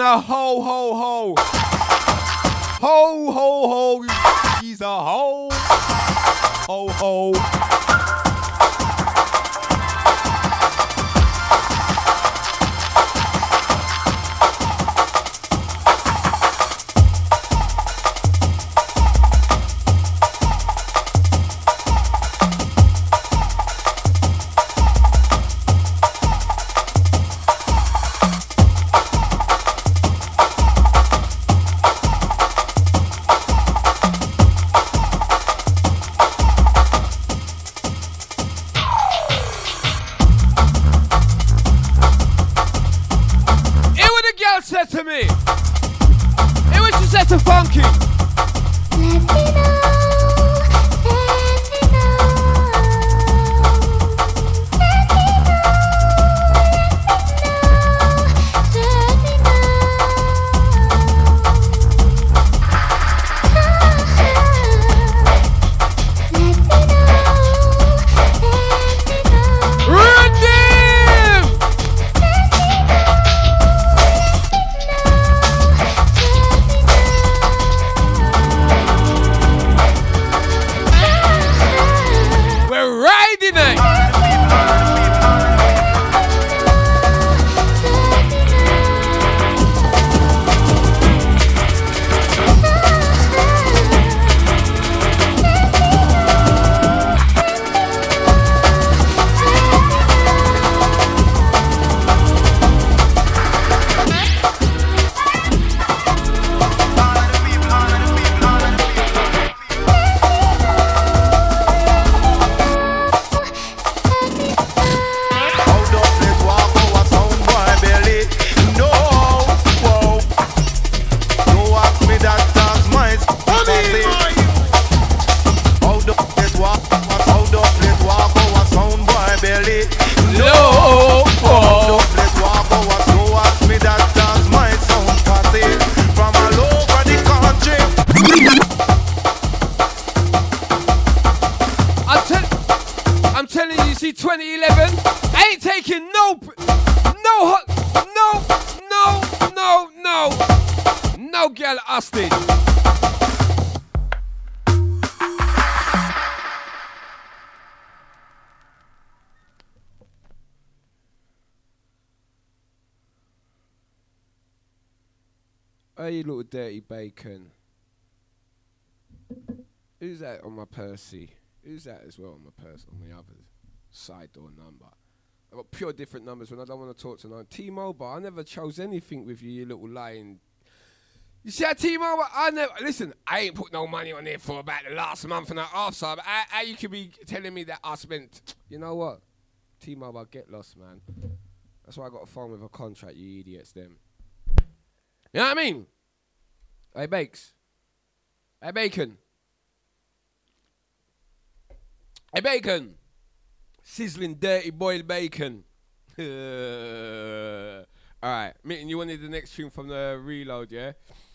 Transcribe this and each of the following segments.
a ho, ho, ho. Ho, ho, ho. He's a ho. Ho, ho. Hey, you little dirty bacon. Who's that on my Percy? Who's that as well on my Percy? On the other side door number. I've got pure different numbers when I don't want to talk to no T-Mobile. I never chose anything with you, you little lying. You see how T-Mobile? I never. Listen, I ain't put no money on it for about the last month and a half. So how you could be telling me that I spent? You know what? T-Mobile, get lost, man. That's why I got a phone with a contract. You idiots, them. You know what I mean? Hey, Bakes. Hey, Bacon. Hey, Bacon. Sizzling, dirty, boiled bacon. Alright, Mitten, you wanted the next tune from the reload, yeah?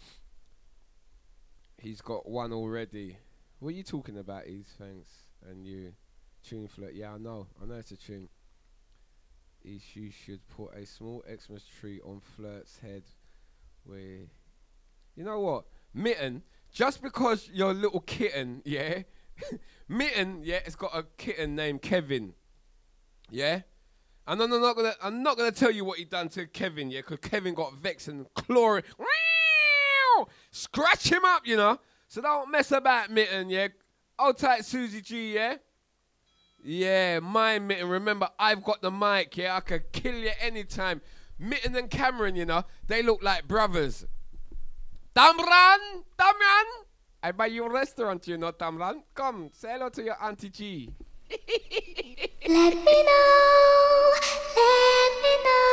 He's got one already. What are you talking about, Ease? Thanks. And you. Tune flirt. Yeah, I know it's a tune. You should put a small Xmas tree on Flirt's head where... You know what? Mitten, just because you're a little kitten, yeah? Mitten, yeah, it's got a kitten named Kevin. Yeah? And I'm not gonna tell you what he done to Kevin, yeah, because Kevin got vexed and clawing. Scratch him up, you know. So don't mess about, Mitten, yeah. Hold tight, Susie G, yeah? Yeah, my Mitten. Remember, I've got the mic, yeah? I could kill you anytime. Mitten and Cameron, you know, they look like brothers. Tamran! I buy you a restaurant, you know, Tamran. Come, say hello to your Auntie G. Let me know, let me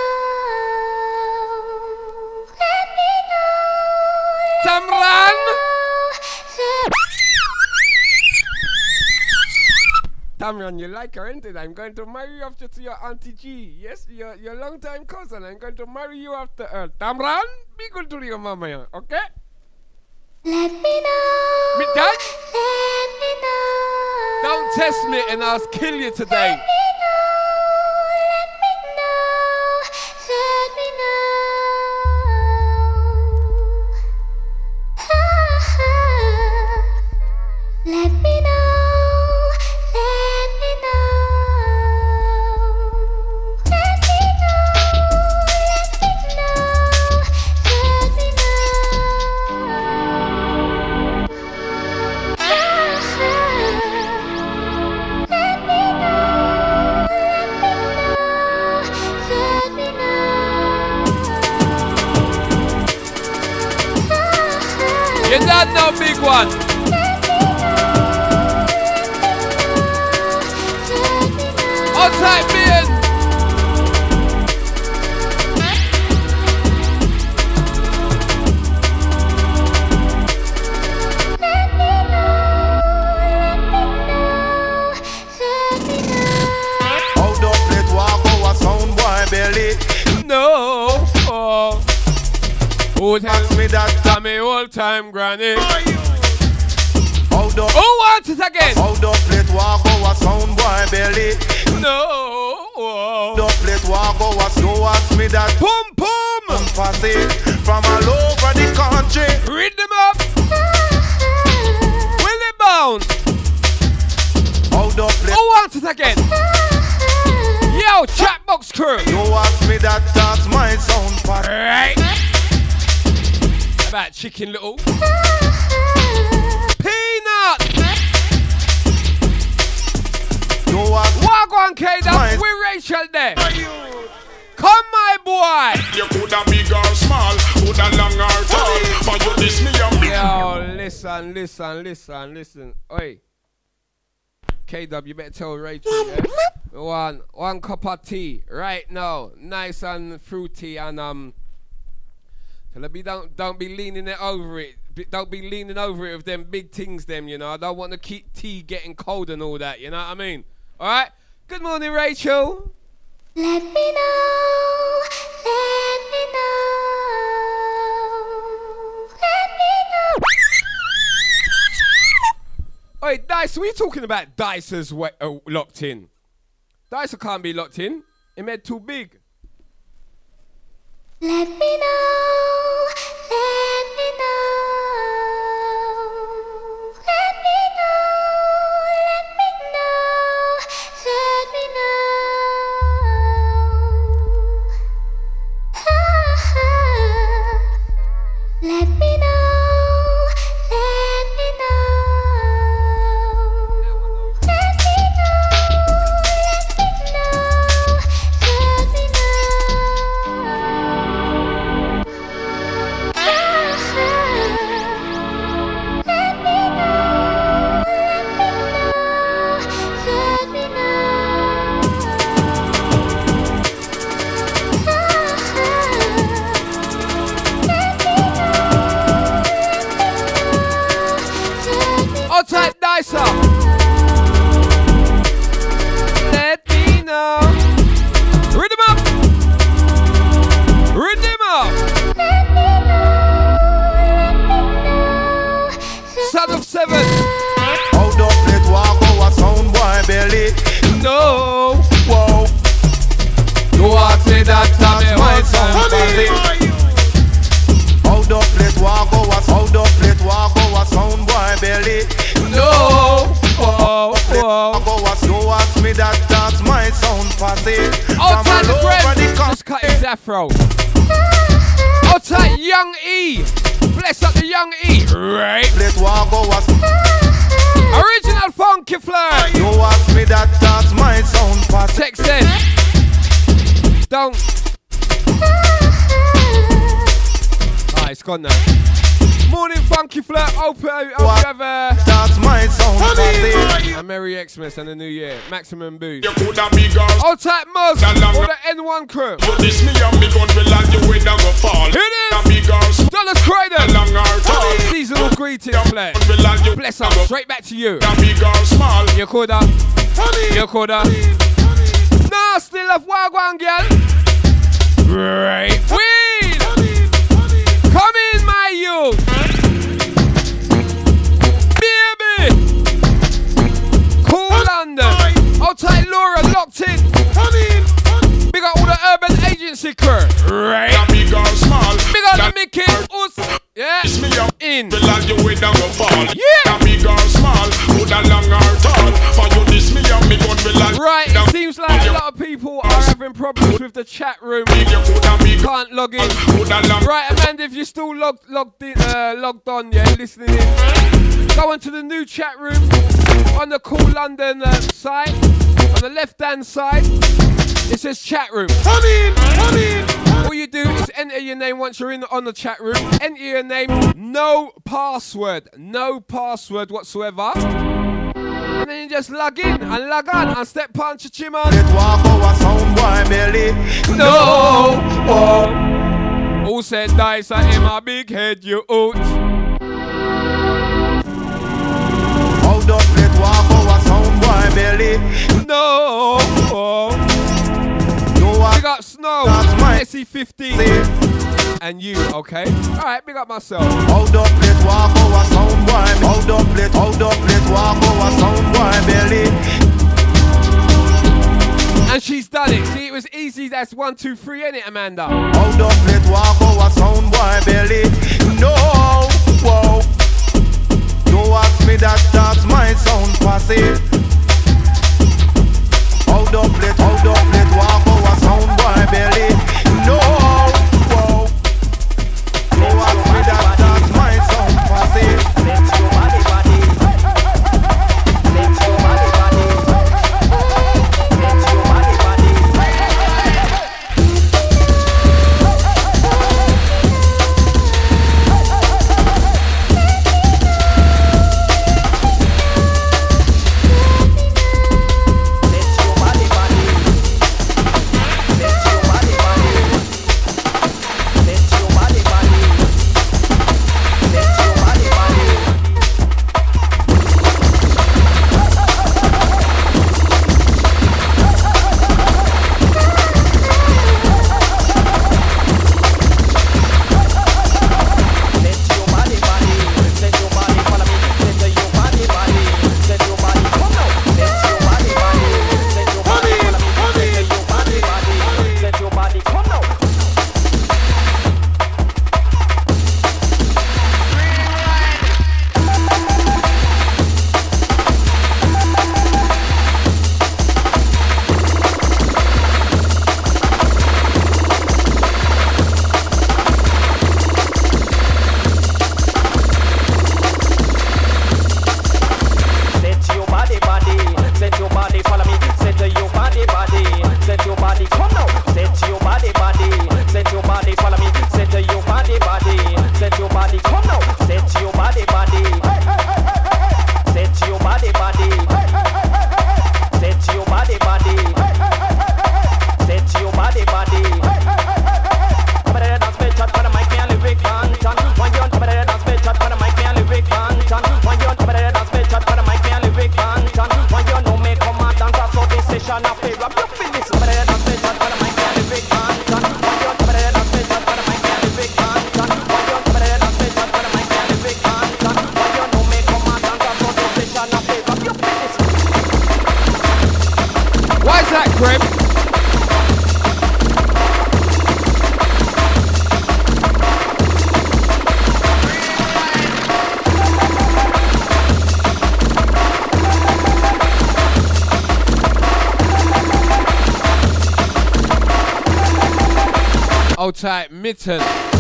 know, let me know. Tamran! Tamran, you like her, ain't it? I'm going to marry you after to your Auntie G. Yes, your long-time cousin. I'm going to marry you after her. Tamran, be good to your mama, okay? Let me know. Me dad? Let me know. Don't test me and I'll kill you today. Let me know. Let me know. Let me know. don't know, big one. Outside being. Hold up, let walk over sound boy belly. No. Oh. Who tells me that? Tell me all time, granny. Hold up. Who wants it again? Hold up, let walk over sound boy belly. No. Hold up, let walk over. So ask me that. Pum pum. Passy from all over the country. Read them up. Will it bounce? Hold up, Who let. wants it again? Yo, Chatbox crew. So ask me that. That's my sound pass. Right. About Chicken Little. Peanut. So ask Wagwan K-Dub. With Rachel there. Come, my boy. You coulda big or small, coulda long or tall, but you diss me and me. Yo, listen. Oi. K-Dub, you better tell Rachel, yeah? One cup of tea right now, nice and fruity, and tell her don't be leaning it over it. Don't be leaning over it with them big things, them, you know. I don't want to keep tea getting cold and all that, you know what I mean? All right. Good morning, Rachel. Let me know, let me know, let me know. Oi, Dice, we talking about Dice's locked in. Dice can't be locked in. It made too big. Let me know, let me know, let me know, let me know, let me know. Let me know, let me know, let me know, let me know, Outside Dicer. Let me know. Rhythm up. Rhythm up. Son of Seven. hold up, let walk over sound boy belly. No. Whoa. You want to say that That's time my sound pass. Hold up, let walk over. Hold up, let walk over sound boy belly. No. Whoa. Walk over. So ask me that. That's my sound passy. Outside the From all over bread. the Just cut his afro. Outside Young E. Bless up the Young E. Right. Let walk over. Original Funky Flirt. You ask me that. That's my sound passy. Text said. Don't. Ah, it's gone now. Morning Funky Flirt. Hope you have That's my sound passy. a Merry Xmas and a New Year. Maximum boost. You coulda big or small, Outside Muzz. Or the N1 crew. you diss me and me gun will land you with a go fall. Hit it. Coulda big or small, Dollars Craden. long or tall, Seasonal greetings, play. gun will land you Bless with a up. go. Straight back to you. Coulda big or small, You coulda. You coulda. No, still have Wagwan, girl. Right. Weed. Come in, my youth. Baby. Cool London. Outside Laura, locked in. Big up all the urban agency crew. Right. coulda big or small, Big up the Mickey. Us. Yeah. diss me and In. will land you with a go fall. Yeah. Coulda big or small, coulda long or tall, for you diss me and me gun will land. Right. It seems like a lot of people are having problems with the chat room. You coulda big, Can't log in. coulda long. Right, Amanda, if you're still logged on, yeah, listening in, go into the new chat room on the Cool London site. On the left-hand side, it says chat room. All you do is enter your name once you're on the chat room. Enter your name, no password whatsoever. And then you just log in and log on and step punch a chimon. Let walk over sound boy belly. No. Who said dice are in my big head, you out? Hold up, let walk over sound boy belly. No. Big up Snow, SE15, and you, okay? Alright, big up myself. Hold up, let walk over sound boy. Hold up, let walk over sound boy belly. And she's done it. See, it was easy. That's 1, 2, 3, ain't it, Amanda? Hold up, let walk over sound boy belly. No, whoa. Don't ask me that's my sound posse. Hold up, let walk over sound boy belly. No, whoa. Don't ask me that's my sound posse. Let your body. Let your body. Let your body. Old type Mitten.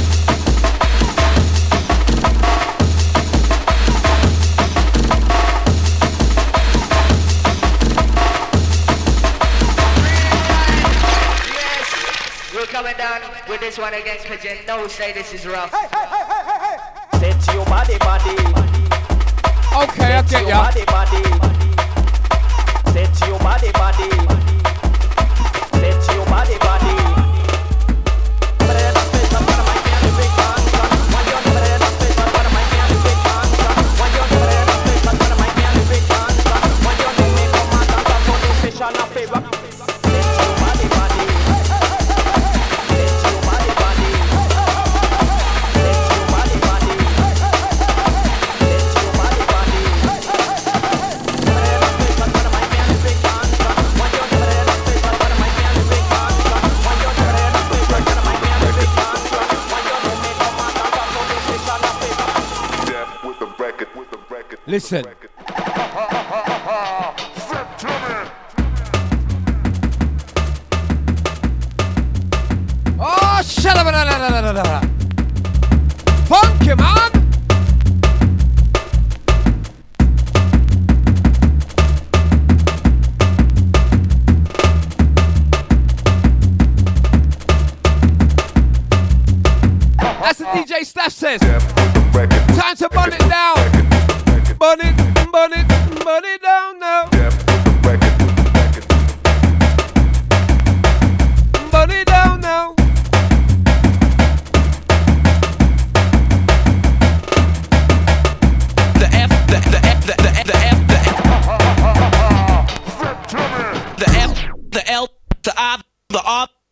We're coming down with this one again, cause you know say this is rough. Set your body. Okay, I get ya. Set your body. Set your body. Listen. Oh, shut up. Funky, man.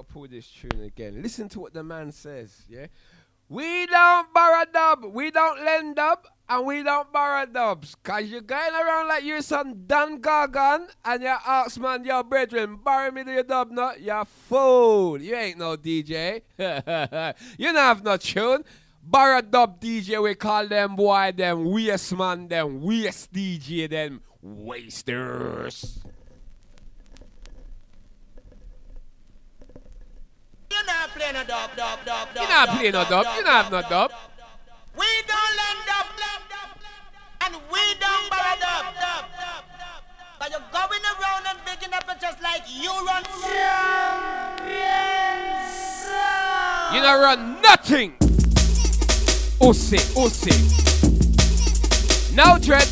gotta pull this tune again. Listen to what the man says, yeah? We don't borrow dub, we don't lend dub, and we don't borrow dubs. Cause you're going around like you're some Dan Gargan, and you ask man, your brethren, borrow me your dub, no? You fool. You ain't no DJ. You don't have no tune. Borrow dub DJ, we call them boy, them waste man, them waste DJ, them wasters. You're not playing a dub. You're not playing no dub. You don't have no dub. We don't lend dub, and we don't borrow dub. But you're going around and picking up it just like you run. You don't run nothing. Ussy. No dread.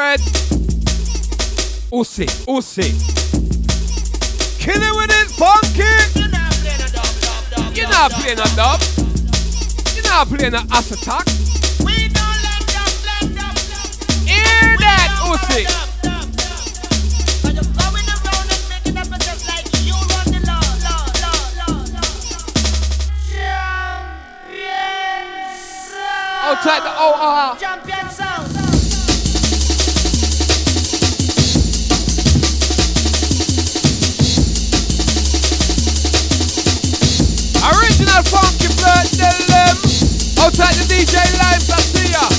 Ussy. Kill it with it, funky. You're not playing a dub. You're not playing a ass attack. We don't lend dub. Hear that, Ussy. But you're going around and picking up it just like you run the law. Outside the OR. Champion sound. Original funky flirt, tell them. Outside the DJ live, I see ya.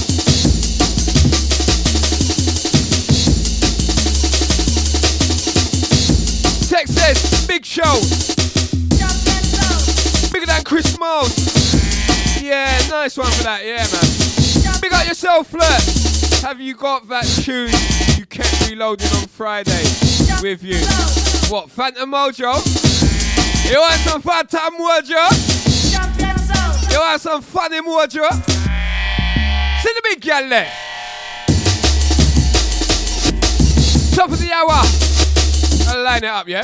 Texas, big show. Bigger than Chris Moss. Yeah, nice one for that, yeah, man. Big up yourself, flirt. Have you got that tune you kept reloading on Friday with you? What, Phantom Mojo? You want some Phantom Mojo? You want some funny Mojo? See the big girl there. Top of the hour. I'll line it up, yeah?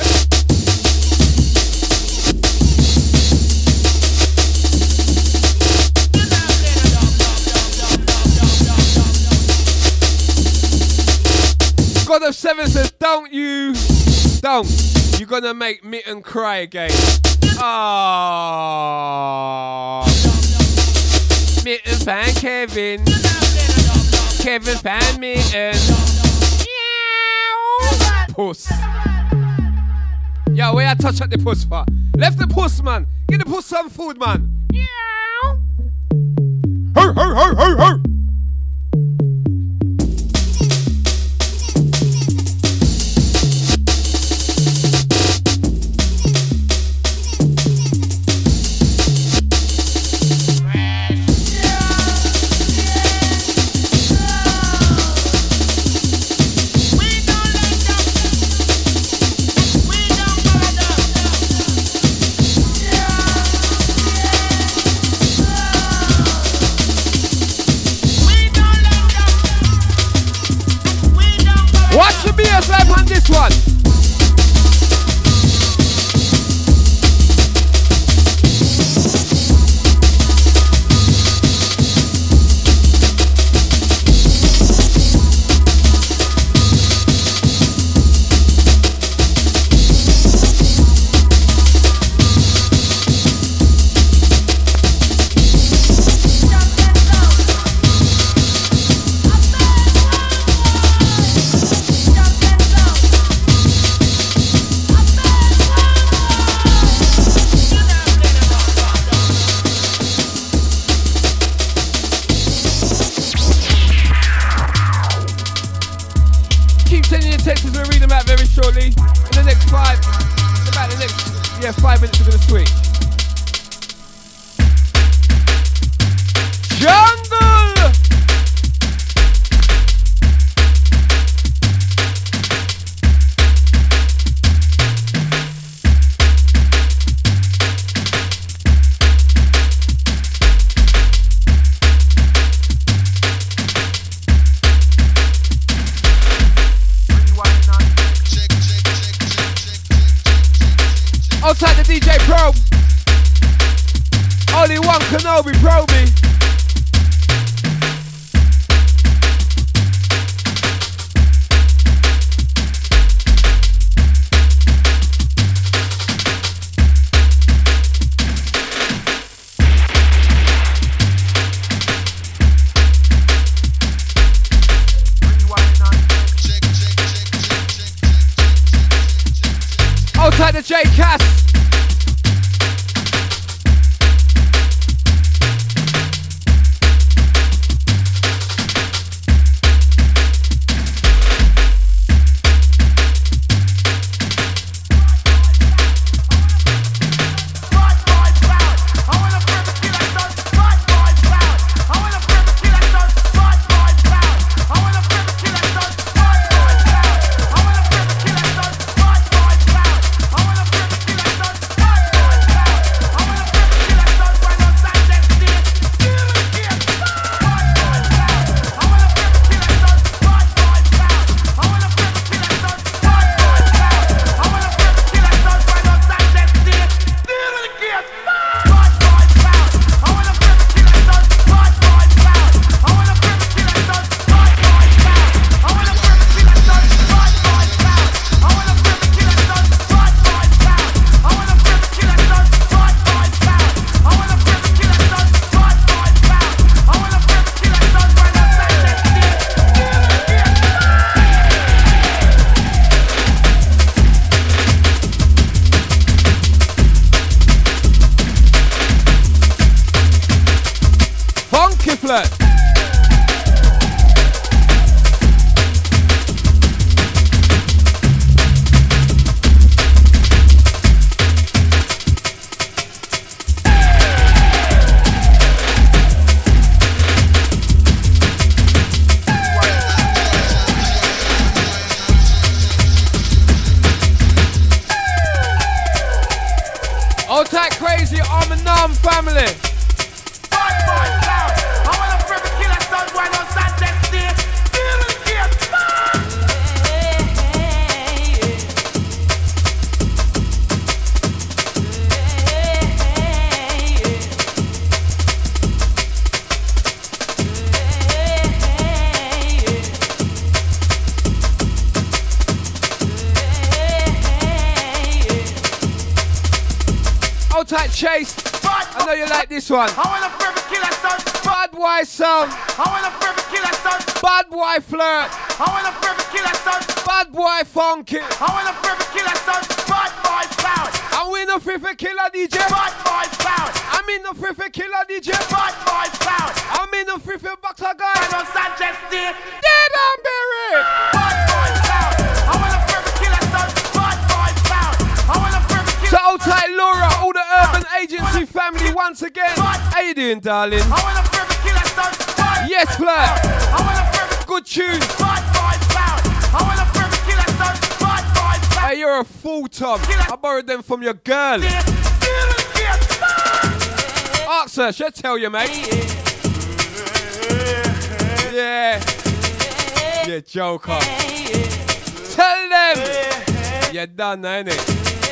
God of Seven says, don't. You're gonna make Mitten cry again. Ah, Mitten fan Kevin. Kevin fan Mitten. Puss. Yo, where I touch at the puss for? Left the puss, man. Give the puss some food, man. Her. Watch the BS live on this one. Texas, we'll read them out very shortly. In the next 5 minutes we're gonna switch. Jungle! Outside the DJ Probe. Only one Kenobi Probe me. Flirt. Old tight crazy arm and arm family. Old tight Chase. I know you like this one. Bad boy sound. Bad boy flirt. Bad boy funky. I'm in the free for killer DJ. I'm in the free for killer DJ. I'm in the free for boxer guy. Dead and buried. So old tight Laura, all the Urban Agency family once again. How you doing, darling? Yes, flirt. Good tune. Hey, you're a fool, Tom. I borrowed them from your girl. Ask her, she'll tell you, mate. Yeah. You joker. Tell them. You're done now, innit?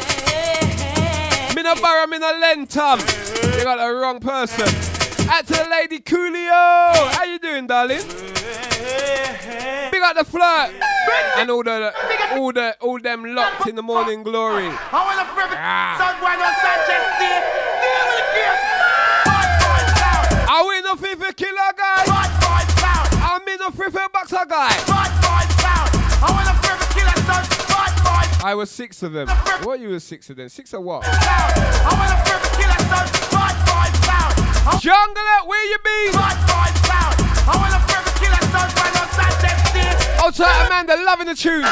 Me no borrow, me no lend, Tom. You got the wrong person. Out to the lady Coolio. How you doing, darling? Big up the flirt. And all them locked in the morning glory. Are we the FIFA killer guy? I'm in the FIFA boxer guy. I was 6 of them. What you was 6 of them? 6 of what? Jungle, where you been? Oh, tight Amanda, loving the tune.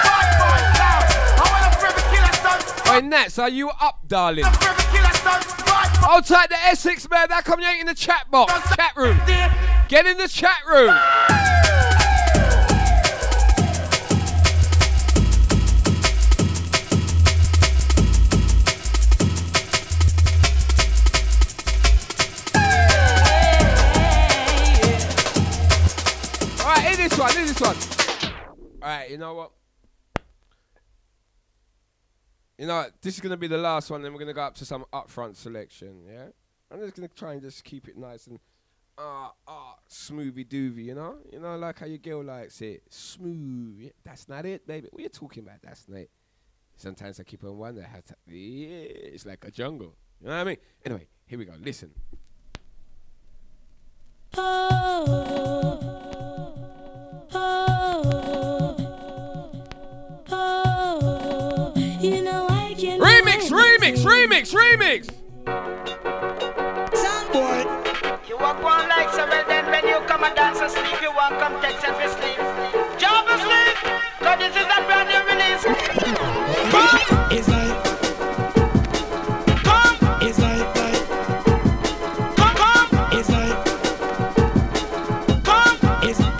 Hey, Nats, are you up, darling? Oh, tight the Essex man, that come in the chat box, chat room. Get in the chat room. This one. Alright, you know what? You know what? This is going to be the last one, then we're going to go up to some upfront selection, yeah? I'm just going to try and just keep it nice and smoothy-doovy, you know? You know, like how your girl likes it. Smooth. Yeah, that's not it, baby. What are you talking about? That's not it. Sometimes I keep on wondering how to... Yeah, it's like a jungle. You know what I mean? Anyway, here we go. Listen. You know I can remix. Boy. You walk one like so well, then when you come and dance and sleep, you walk come take self-esteem. Job asleep, cause this is a brand new release. It's like it's like it's like it's like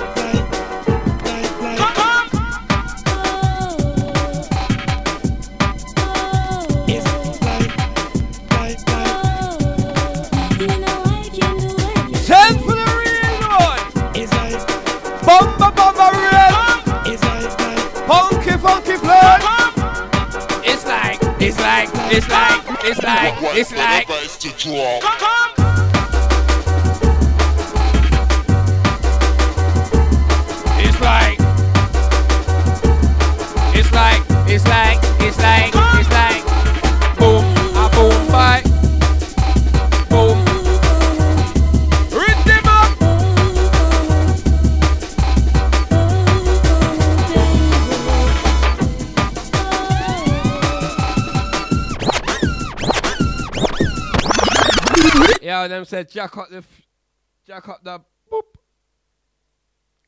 It's like. Boom, a boom, bye. Boom. Rhythm up. Yo, them said jack up the boop.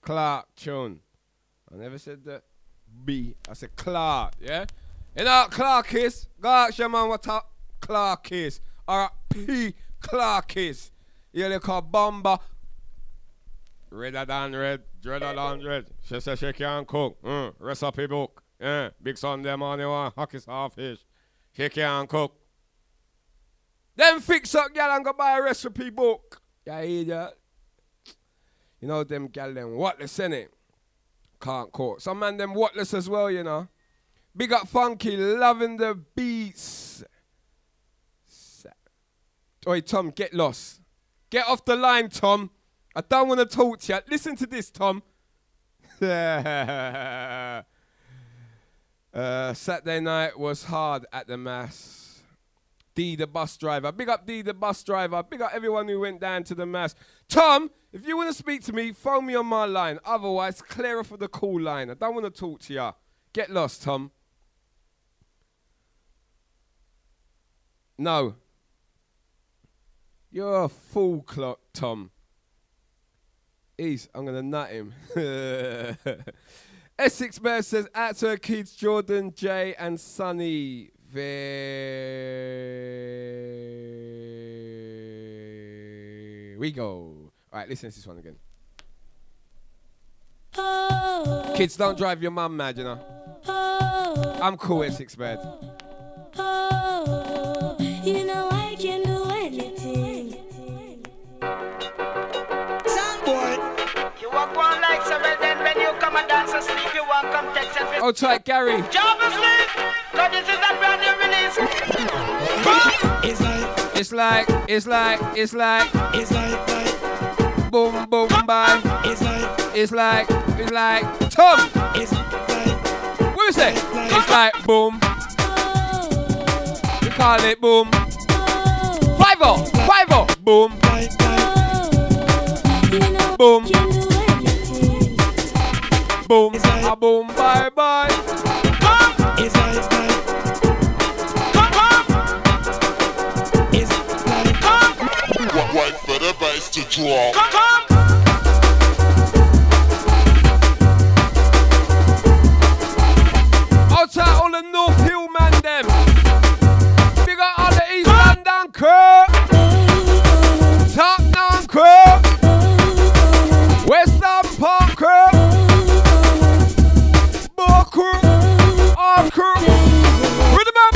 Clark tune. I never said that B. I said Clark, yeah? You know what Clark is? Go ask your man what Clark is. Or P. Clark is. You look a bomber. Redder than red, dreader than dread. She said she can't cook. Recipe book. Yeah. Big Sunday morning one hockey fish. She can't cook. Then fix up gal and go buy a recipe book. Yeah, idiot. You know them gal them whatless, innit? Can't cook. Some man them whatless as well, you know. Big up Funky, loving the beats. Oi, Tom, get lost. Get off the line, Tom. I don't want to talk to you. Listen to this, Tom. Saturday night was hard at the mass. D the bus driver. Big up D the bus driver. Big up everyone who went down to the mass. Tom, if you want to speak to me, phone me on my line. Otherwise, clear off of the call line. I don't want to talk to you. Get lost, Tom. No. You're a fool clock, Tom. I'm going to nut him. Essex Bear says, out to her kids, Jordan, Jay, and Sonny. There we go. All right, listen to this one again. Kids, don't drive your mum mad, you know. I'm cool, Essex Bear. You know I can do anything. You walk one like so, well then when you come and dance and sleep, you walk come text and Oh, tight, Gary. Jump asleep, cause this is a brand new release. It's like Boom, boom, bang. it's like Tom. it's like What is it? It's like boom. We call it boom. 5-0, 5-0. Boom, boom, boom. A boom, bye bye. it's like Wait for the bass to drop. Outside all the North Hill man them. Big up all the East London crew. Top Down crew. Western Park crew. Bar crew. Our crew. Rhythm up.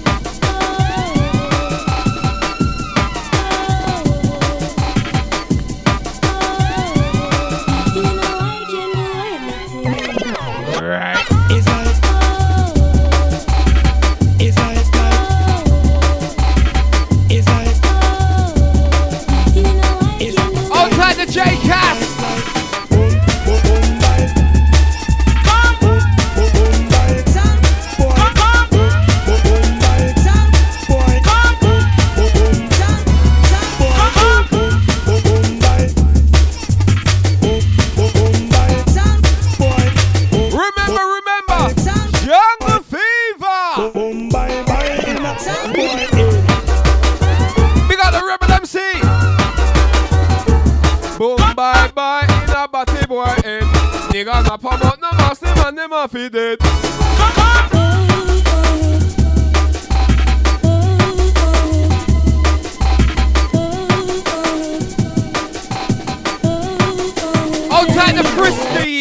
Right. it's like Outside the J-Cast. Remember, Jungle Fever. Big up the Rebel MC. Boom, bye, bye, in a batty boy head. Niggas a pop out no mask, them and them a feed it. Outside the Frisbee.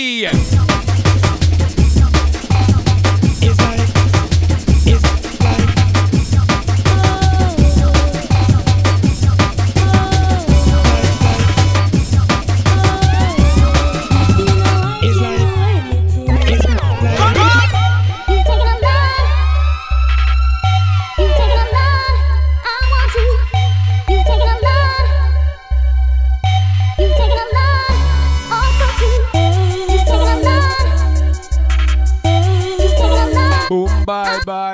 Boom, bye, bye.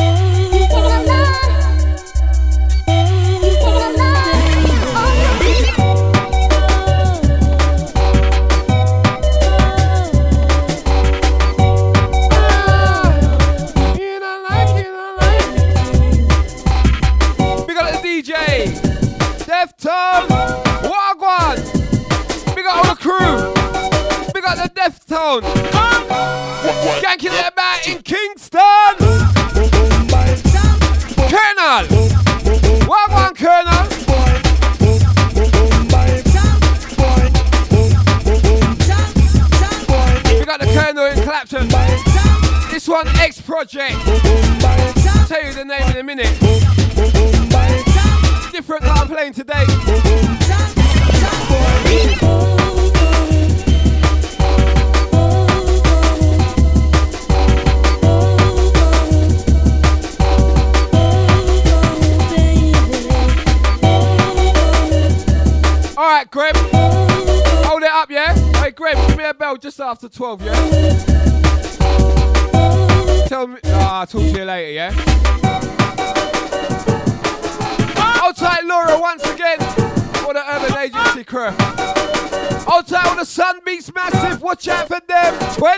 Big up the DJ, Def Tom, Wagwan. Big up all the crew. Big Kingston. Skanking it about in Kingston. Colonel. Wagwan Colonel. We got the Colonel in Clapton. This one, X Project. I'll tell you the name in a minute. Different that I'm playing today. Alright, Greb. Hold it up, yeah? Hey, Greb, give me a bell just after 12, yeah? Tell me. I'll talk to you later, yeah? Hold tight, Laura, once again. For the Urban Agency crew. Hold tight on the Sun Beats Massive. Watch out for them.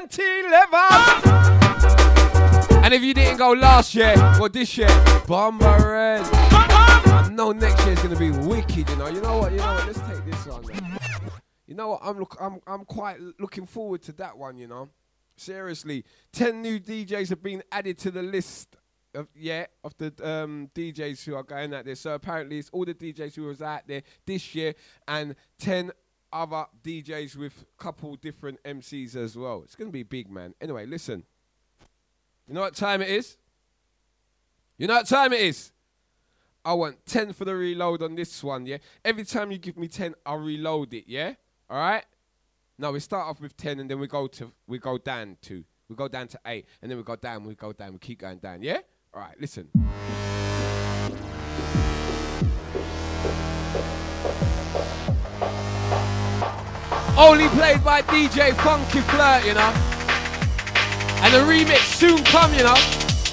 2011. And if you didn't go last year or this year, Bomber Red. I know next year's gonna be wicked, you know. You know what? Let's take this one, man. You know what? I'm quite looking forward to that one, you know. Seriously, 10 new DJs have been added to the list of the DJs who are going out there. So apparently it's all the DJs who was out there this year and 10 other DJs with a couple different MCs as well. It's gonna be big, man. Anyway, listen. You know what time it is? I want 10 for the reload on this one, yeah? Every time you give me 10, I'll reload it, yeah? All right? Now we start off with 10 and then we go down to 8 and then we go down, we keep going down, yeah? All right, listen. Only played by DJ Funky Flirt, you know? And the remix soon come, you know?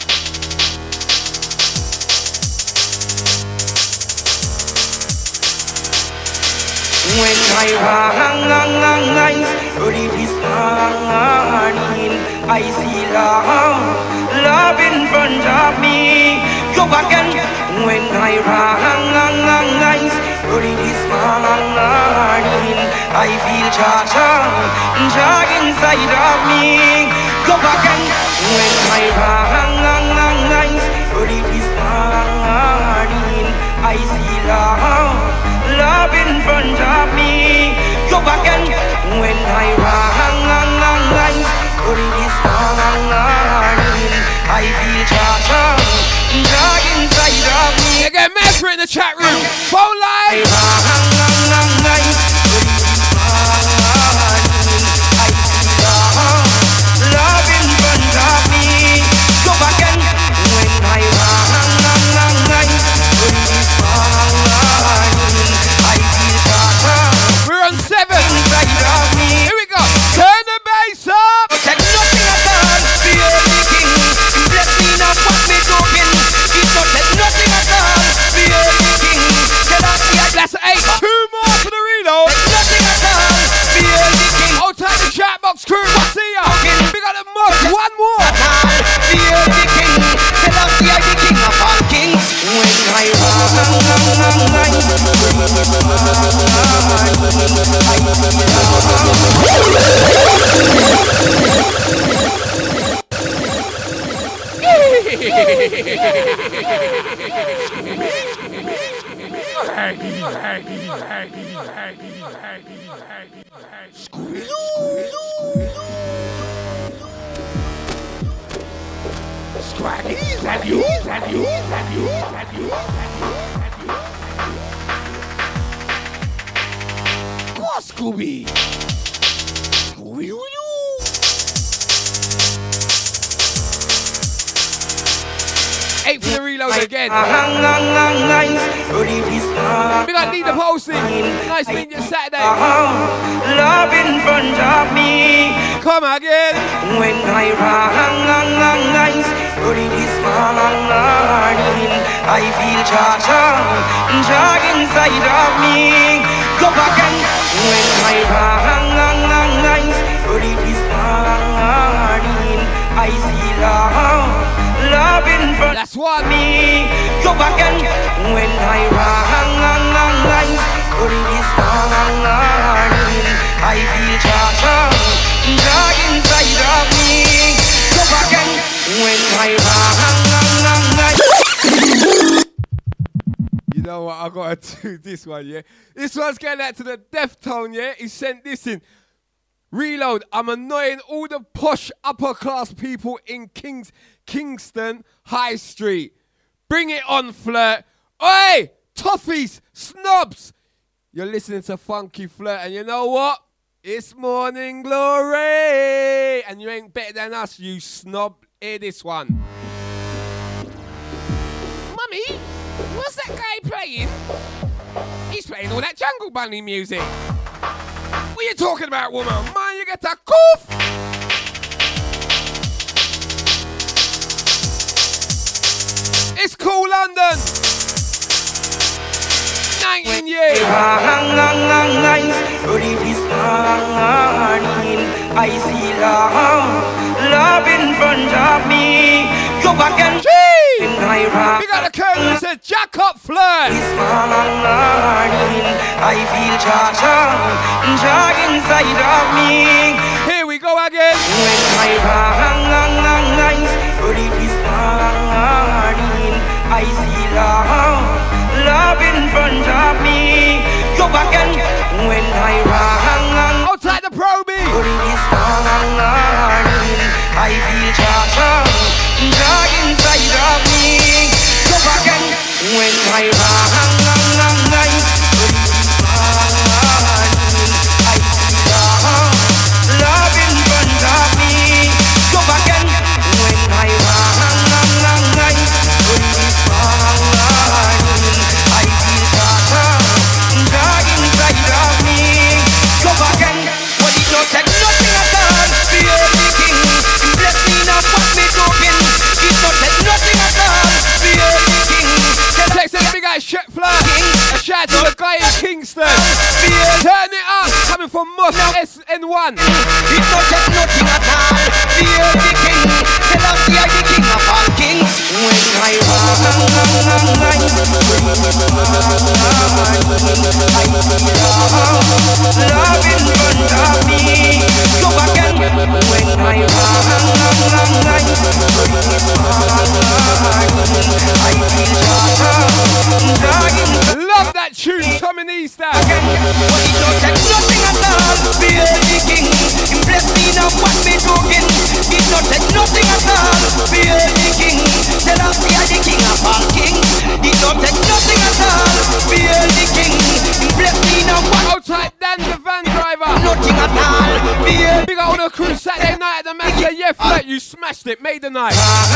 When I rise early this morning, I see love in front of me. Go again. When I rise early this morning, I feel joy inside of me. Go again. When I rise early this morning, I see love in front of me. Go back and when I rise early this morning, I feel joy inside of me. You get Mesra in the chat room. Phone line. Love in front of me. Go back and when I rise early this morning, we're on 7. Here we go. Turn the bass up. Take nothing at all. Be the king. Bless me now. What me doing? It's not take nothing at all. Be the king. Tell us that's 8. 2 more for the reload. Take nothing at all. Be the king. Hold tight the chat box crew. We'll see ya. We got the most. 1 more. Be the king. Tell us the king of all kings. When I Scraggy, is that you? Go on, Scooby. Scooby-Doo. 8 for the reload again. We got Leader Posting. Nice meeting you Saturday. Love in front of me. Come again. When I rise early this morning, I feel joy inside of me. Go back and when I rise early this morning, I see love in front That's what me. Go back and when I rise early this morning, I feel joy to this one, yeah? This one's going out to the Deftone, yeah? He sent this in. Reload, I'm annoying all the posh upper class people in Kingston High Street. Bring it on, Flirt. Oi! Toffees, snobs! You're listening to Funky Flirt, and you know what? It's Morning Glory! And you ain't better than us, you snob. Hear this one. Mummy, what's that guy playing? He's playing all that Jungle Bunny music. What are you talking about, woman? Man, you get a cough! It's Cool London! 19 years! I see love in front of me. Go back and we got a colonel who said, Jack up, Flirt! I feel Jah inside of me. Here we go again. When I rise early this morning, I see love in front of me. Go back and when I rise outside the Proby early this morning, I feel Jah inside of me. Go back and when I rise early this morning, I see love in front of me. Go back and when I rise early this morning, I feel Jah inside of me. Go back and what it don't take nothing at all. Be the king, bless me now, what me talking. It don't take nothing at all. Be the king. Text the big guy Shep Flirt. A shout to the guy in Kingston. Turn it up, coming from Moss SN1. It don't take nothing at all. Be the king. Tell us the king of all kings. When I love in front of me. Go back and when I love that tune, Tommy Easter. What it don't take nothing at all. Be the king. Bless me now, what me talking. It don't take nothing at all. Be the king. Tell us the king of all kings. It don't take nothing at all. Be the king. Bless me now, what. Outside Dan the van driver. Nothing at all. Big on the crew Saturday night at the Manchester. Yeah, Flirt, you smashed it. Made the night.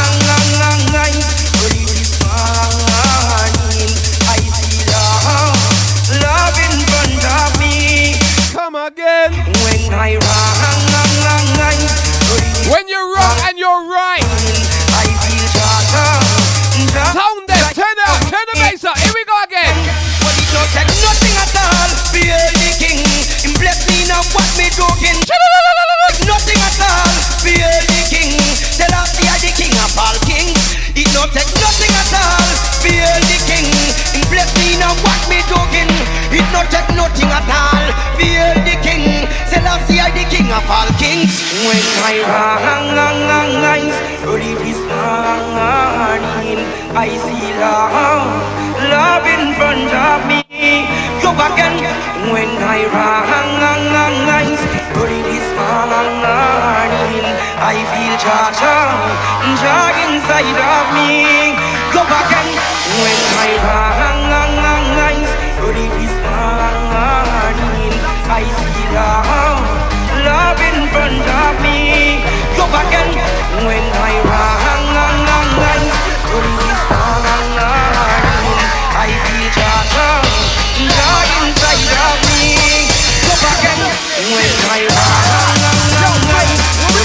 I see love in front of me. Come again. When I rise, when you're wrong and you're right. I feel Sound them. Turn out. Turn the bass up. Here we go again. What it don't take nothing at all. Be the king. Bless me now. What me talking? Nothing at all. Be the king. Tell us the king of all kings. It don't take nothing at all. Be the king. Bless me now. What me talking? It don't take nothing at all. Be the king. Tell us the king of all kings. When I rise early this morning, I see love in front of me. Go back and when I rise early this morning, I feel Jah inside of me. Go back and when I rise early this morning, I see love in front of me. Go back and when I rise early this morning, I feel Jah inside of me. Go back and when I rise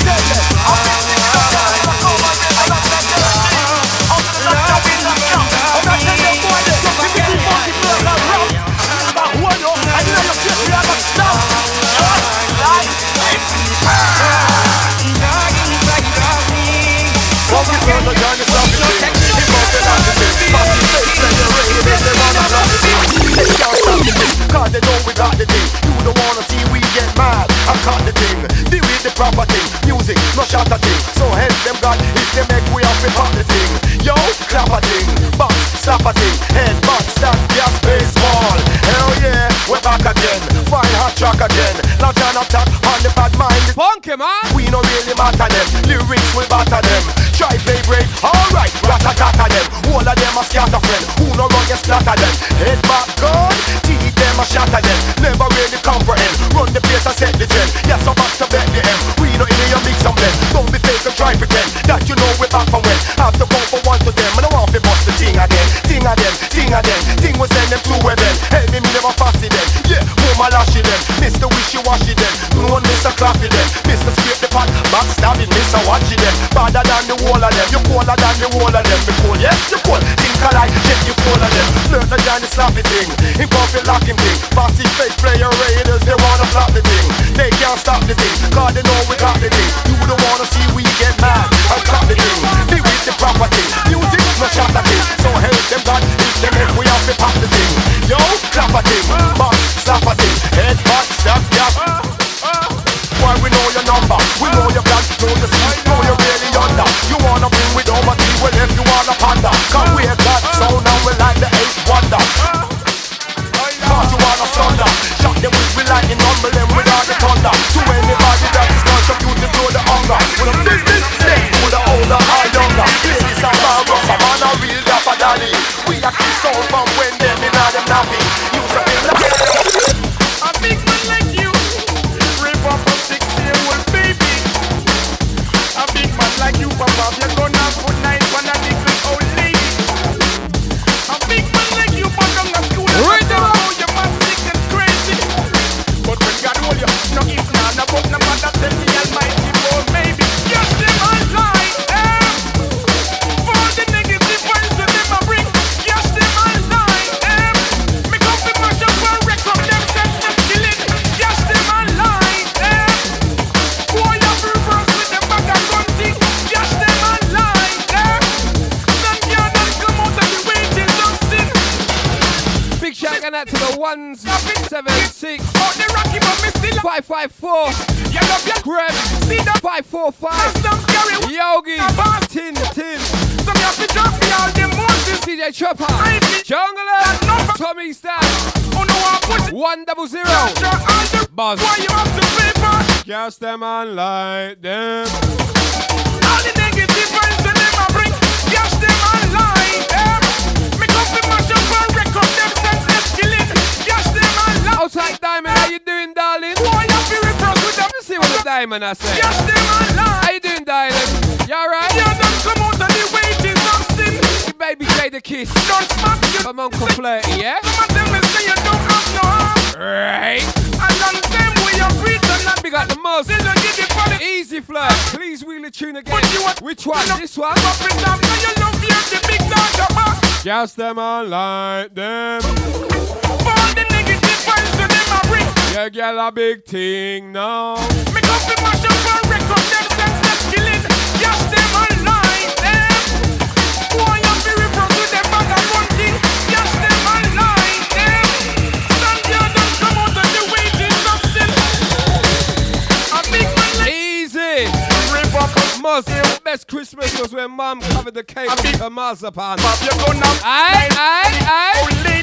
Cause they know we got the thing. You don't wanna see we get mad. I cut the thing. Deal with the proper thing. Music, no shot a thing. So help them God if they make we up and pop the thing. Yo, clap a thing. Box, slap a thing. Head, butt, start, gas, bass, ball. him, huh? We no really matter them. Lyrics will batter them. Try play brave, alright, rat-a-tat-a them. All of them a scatter friend. Who no run get splatter them. Head back gun, teeth them a shatter them. Never really comprehend. Run the place and set the trend. Yes, I'm back to bet the M. We no in your mix and blend. Don't be fake and try pretend that you know we're back from when. Have to come for 1 to them. And I want to bust the thing again. Thing again, thing again. Thing will send them to where then. Help me never fast it then. Yeah, woman lashy them. Mr. Wishy-washy them. No one Mr. Clappy them. Mr. Scrape the pot. Backstabbing Mr. Watchy them. Badder than the wall of them. You colder than the wall of them. Me cool, yes, you cool. Think alike, check you full of them. Flirt the Johnny slappy thing. Him coffee locking thing. Bossy fake player raiders. They wanna flop the thing. They can't stop the thing. Cause they know we got the thing. You don't wanna see we get mad and clap the thing. Be with the proper thing. Music no shot the thing. So help them God. If them if we have to pop the thing. Yo, clap a thing. Boss, slap a thing. Head, butt, stop, yap. Why we know your number, we know your plan, know your speed, know you're really under. You wanna bring with over tea, well if you wanna ponder. Cause we got sound and we like the 8th wonder. Cause you wanna thunder, shot them with lightning, rumble them without the thunder. To anybody that is contributing to the hunger. With a business, then with the older or younger. Ladies and bar rougher, man a real dapper daddy. We a keep sound from when them in all them nappy. Use a bit of a big man like you. Rip up a 6-year-old baby. A big man like you, papa, you're gonna put knife on a little old lady. A big man like you, but I'm not school. Right now, you're mad, sick and crazy. But when God hold you, no if not, no but no matter, tell the Almighty, oh maybe. Yes, them all lie, for the negative vibes that them a bring. Yes, them all lie, make up the mash up and wreck up them sense of killing. Yes, them all lie, boy, you reverse with them back and gun. Yes, them all lie, none can not come out of the wages of sin. Big shout out to the 176 554 Greb 545 Yogi Tin DJ Chopper Jungler Tommy Stan 100 Buzz Gas them and light them. All the negative vibes that them a bring, gas them and light them. Make up the mash up and wreck up them senseless killing. Gas them and light. Outside Diamond, how you doing, darling? Boy, you feel repressed with them. Let's see what the Diamond I say. Gas them and light. How you doing, darling? You alright? You don't come out of the wages of sin. Baby J the kiss. Don't smack you. From Uncle Flirty, yeah? Some of them will say you don't have no heart. Right. And on them we are breathing and we got the most. They don't give it for the Easy Flirt. Please wheel the tune again. Which one? This one? Up and down, now you love you the big dog up. Gas them and light them. For the negative vibes that them a bring. Yeah, girl, a big thing now. Make up the mash up and wreck up them senseless killing. Gas them and light them. Boy, you feel repressed with them bag of one thing. Gas them and light them. Stand here, don't come out of the wages of sin. A big man like Easy. rip up a Must. Best Christmas was when Mum covered the cake with her marzipan. pop, you're gonna Aye. old lady.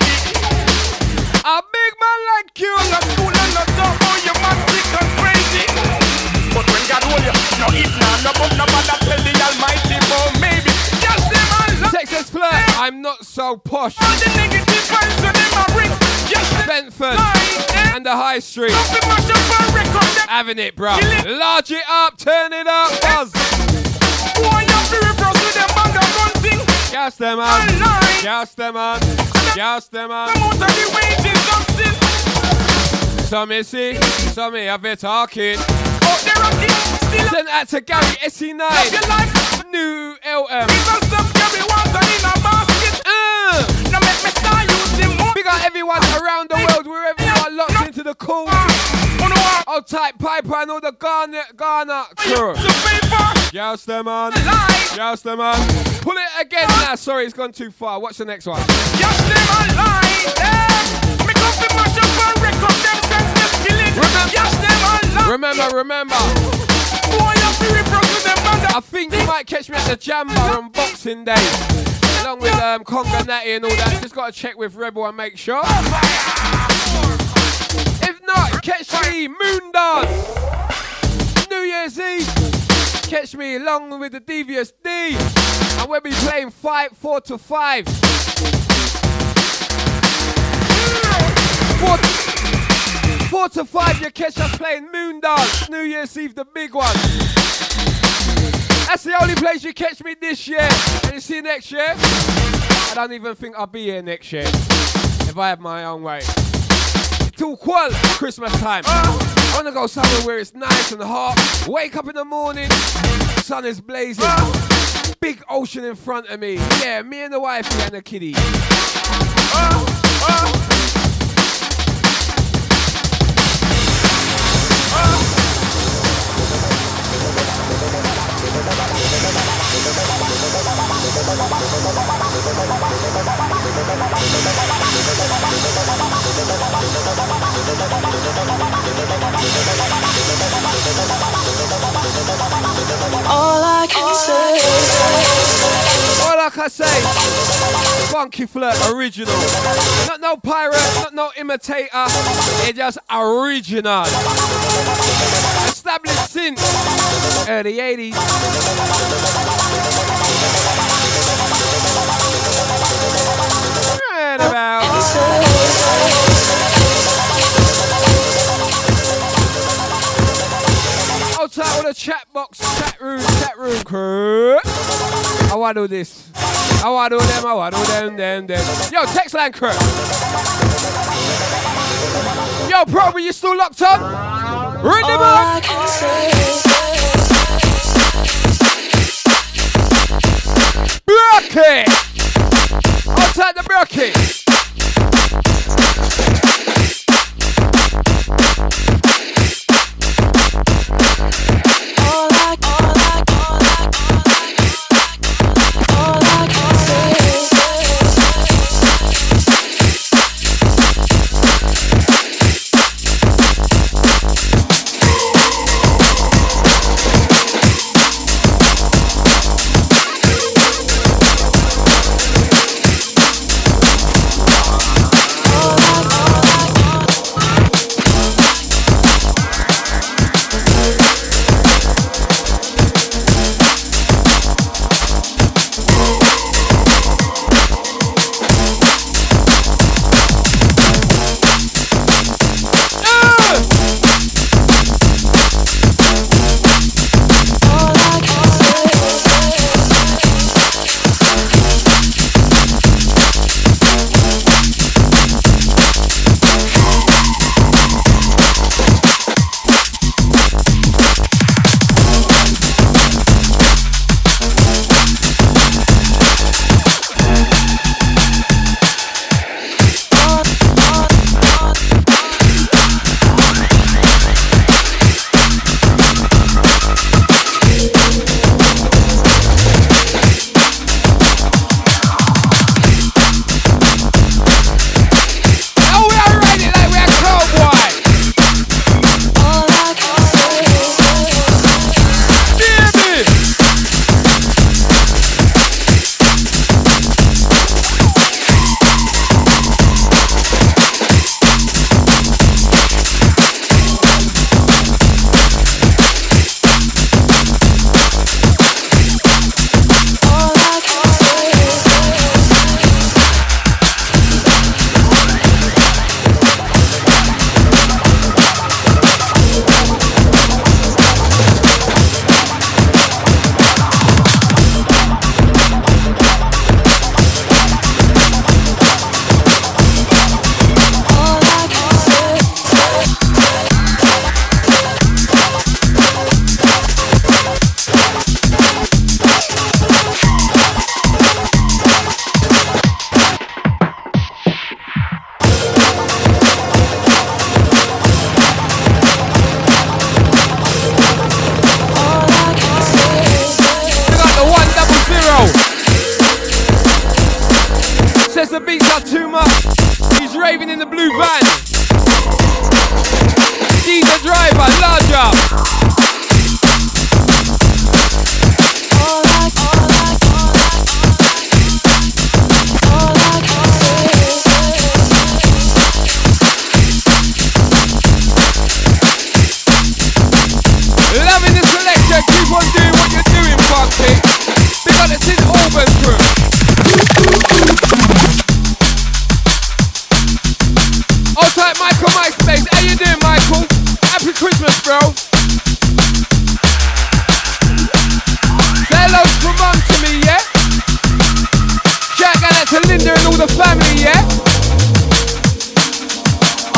A big man like you. On the school and the top, oh, you're mad, sick and crazy. But when God hold you, no if not, no but no matter, tell the Almighty, oh, maybe. Gas them and light. Texas Flirt. I'm not so posh. All the negative vibes that them a bring. Gas them Benford light. and the High Street. Don't be mash up and record them. Having it, bro. Large it up, turn it up, buzz. Boy, you feel repressed with them bag of one thing. Gas them on. And light. Gas them on. Gas them on. Come out of the wages of sin. Some see, some have it talking. Oh, they're rocking. Still Send that to Gary SC9. up your life. New LM. Even some carry water in a basket. Now make me start using more. Big up everyone around the world, wherever you are locked into the cool. Old type Piper and all the Ghana crew. Gas them on. Gas them on. Pull it again. Nah, sorry, it's gone too far. Watch the next one. Gas them online. Make up the mash up and wreck up them senseless killing. Gas them online. Remember. Boy, you feel repressed with them bag I think you might catch me at the Jamba on Boxing Day. Along with Conga Natty and all that. Just got to check with Rebel and make sure. If not, catch me Moon Dance. New Year's catch me along with the Devious D. And we'll be playing 4 to 5. 4 to 5, you catch us playing Moon Dance, New Year's Eve, the big one. That's the only place you catch me this year. And you see next year? I don't even think I'll be here next year if I have my own way. Till Christmas time. I want to go somewhere where it's nice and hot. Wake up in the morning, sun is blazing. Big ocean in front of me. Yeah, me and the wifey and the kitty. All I can say, Funky Flirt original. Not no pirate, not no imitator. It's just original. Established since early 80s. Right about. I'll title the chat box, chat room crew. I want to do this. I want to do them, I want to do them. Yo, text line crew. Yo, Proby, you still locked up? Ready, man? Brookie! Outside the Brookie!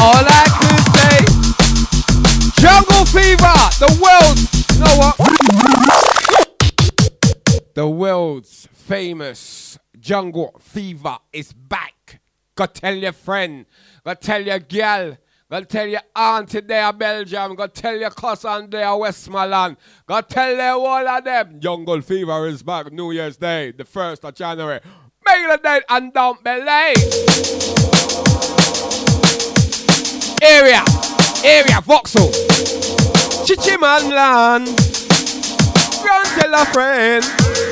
All I could say, Jungle Fever, the world's famous Jungle Fever is back. Go tell your friend, go tell your gal, go tell your auntie there Belgium, go tell your cousin there Westmoreland, go tell them all of them. Jungle Fever is back New Year's Day, the 1st of January. Make the date and don't be late. Area, Vauxhall, Chichimanland, go and tell a friend.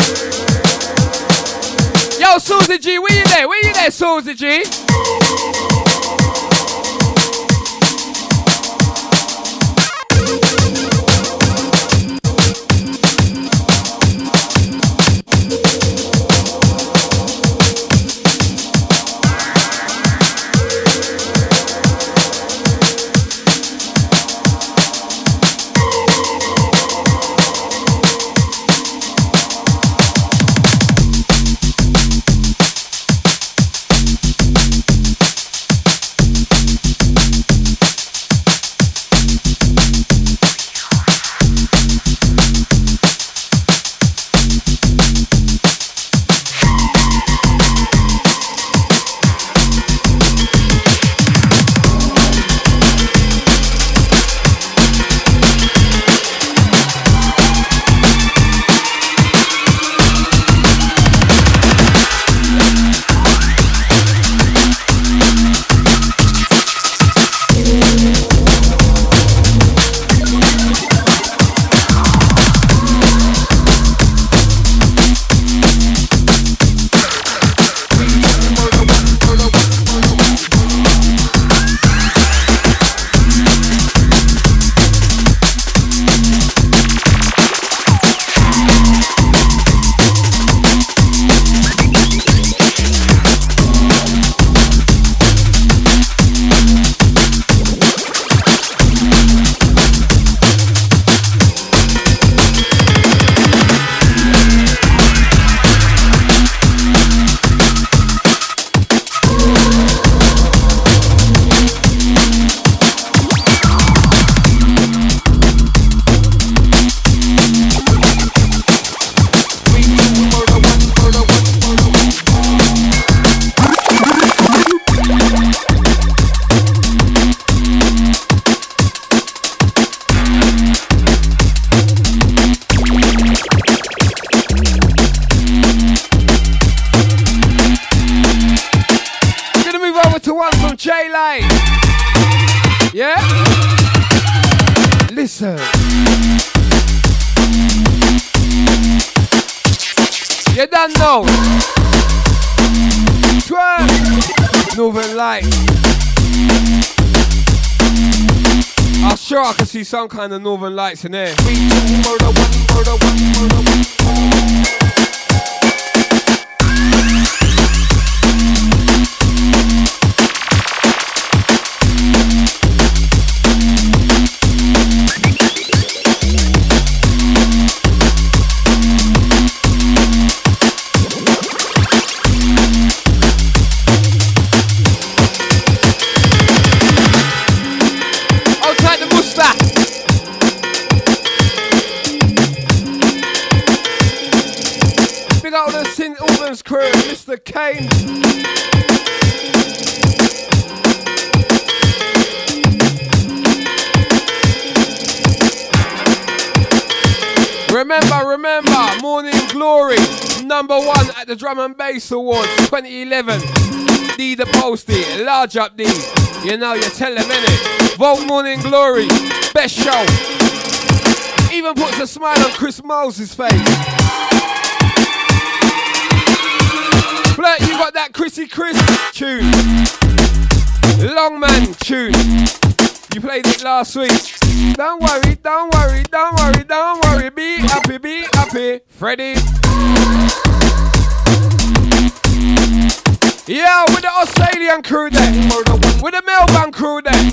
Yo, Susie G, where you there? Where you there, Susie G? Yeah? Listen. You don't know. Twerk. Northern Light. I'm sure I can see some kind of Northern Lights in there. Crew, Mr. Kane. Remember, Morning Glory, #1 at the Drum and Bass Awards 2011. D the Posty, large up D. You know, you tell them, innit? Vote Morning Glory, best show. Even puts a smile on Chris Moses' face. Flirt, you got that Chrissy Chris tune. Longman tune. You played it last week. Don't worry. Be happy. Freddie. Yeah, with the Australian crew there. With the Melbourne crew there.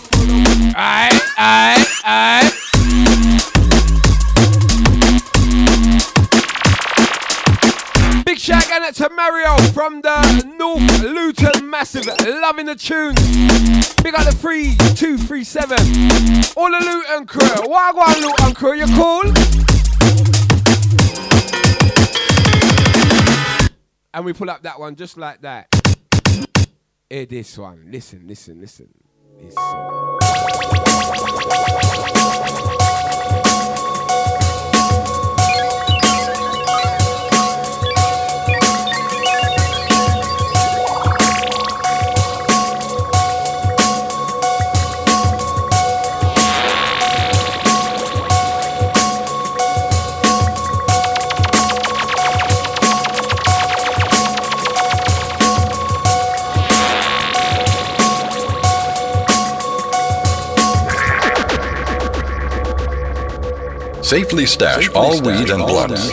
Aye. Big shout out to Mario from the North Luton Massive, loving the tunes. Big up the 3237. All the Luton crew. Wagwan Luton crew, you cool? And we pull up that one just like that. Hear this one. Listen. Listen. Safely stash all weed and blunts.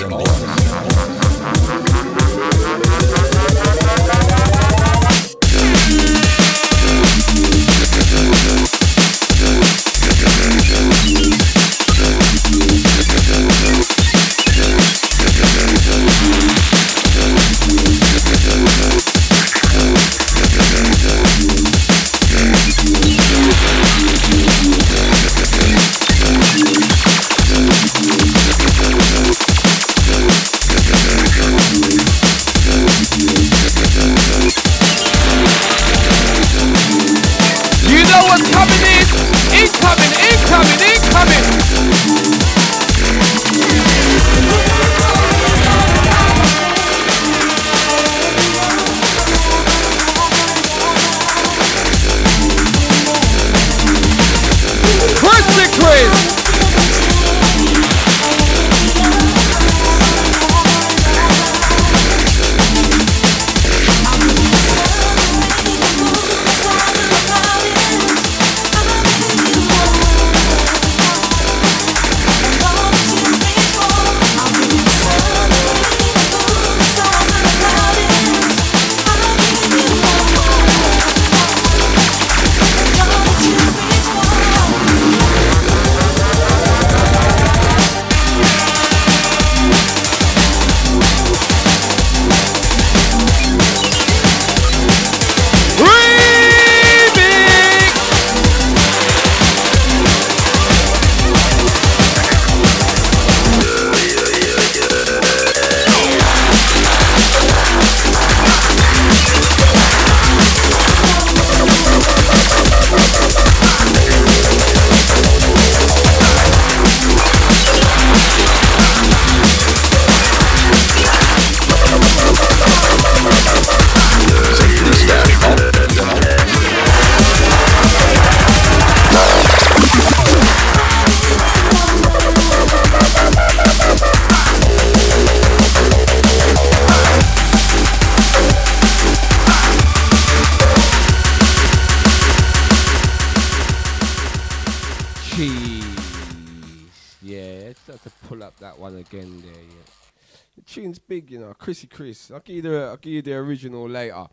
Again there, yeah. The tune's big, you know. Chrissy Chris. I'll give you the original later.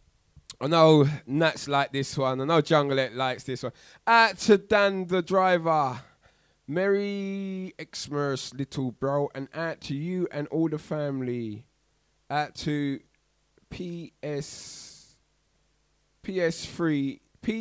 I know Nats like this one. I know Junglet likes this one. Out to Dan the driver. Merry Xmas, little bro. And out to you and all the family. Out to PS3.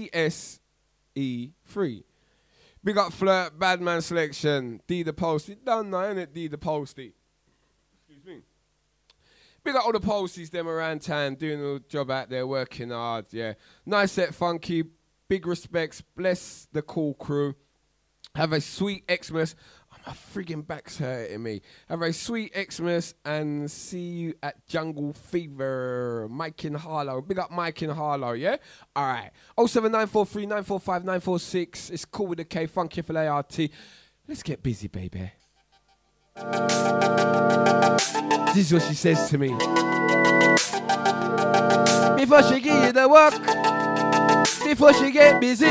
PSE3. Big up Flirt, Badman Selection, D the Posty. Done now, innit, D the Posty? Excuse me. Big up all the posties, them around town, doing a job out there, working hard, yeah. Nice set, Funky. Big respects. Bless the cool crew. Have a sweet Xmas. Oh, my friggin' back's hurting me. Have a sweet Xmas and see you at Jungle Fever. Mike in Harlow. Big up Mike in Harlow, yeah? All right. 07943 945 946. It's cool with the K. Funky FLART. Let's get busy, baby. This is what she says to me. Before she give you the work, before she get busy.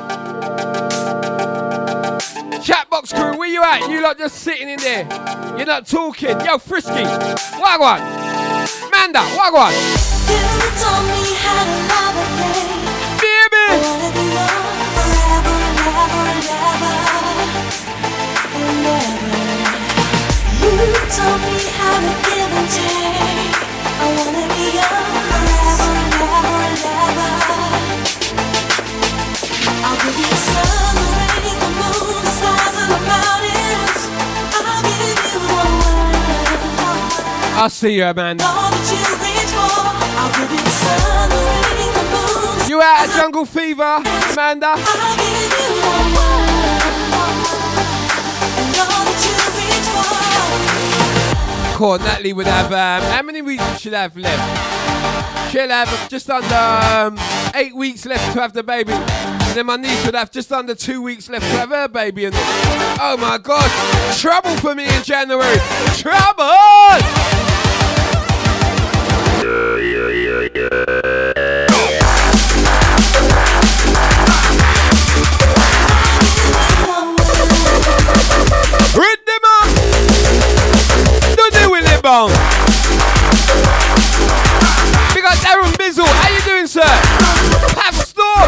Chatbox crew, where you at? You lot just sitting in there. You're not talking. Yo, Frisky, wagwan. Manda, wagwan. You told me how to love again. Baby. I wanna be yours forever and ever and ever and ever. You told me how to give and take. I wanna be yours forever and ever and ever. I'll see you, Amanda. You out of Jungle Fever, Amanda? Cool, Natalie would have, how many weeks should have left? She'll have just under 8 weeks left to have the baby. And then my niece would have just under 2 weeks left to have her baby. And oh my God, trouble for me in January. Trouble! Read them up! Do the Willie Bone! Big up Darren Bizzle, how you doing, sir? Have Storm!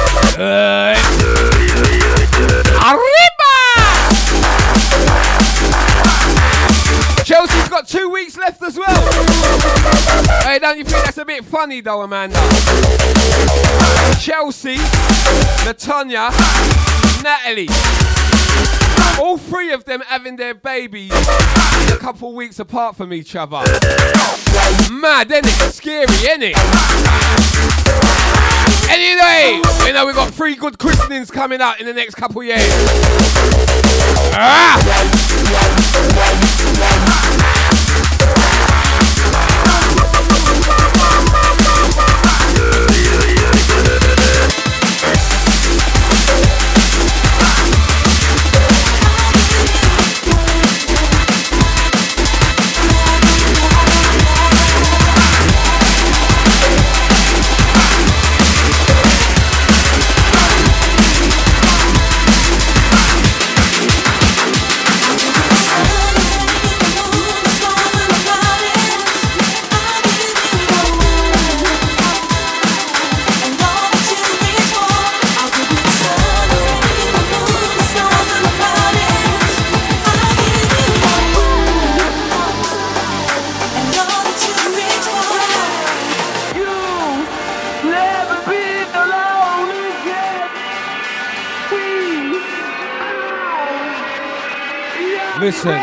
Arriba! Chelsea's got 2 weeks left as well. Hey, don't you think that's a bit funny though, Amanda? Chelsea, Latonya, Natalie. All three of them having their babies a couple weeks apart from each other. Mad, isn't it? Scary, isn't it? Anyway, you know we've got 3 good christenings coming out in the next couple years. Listen.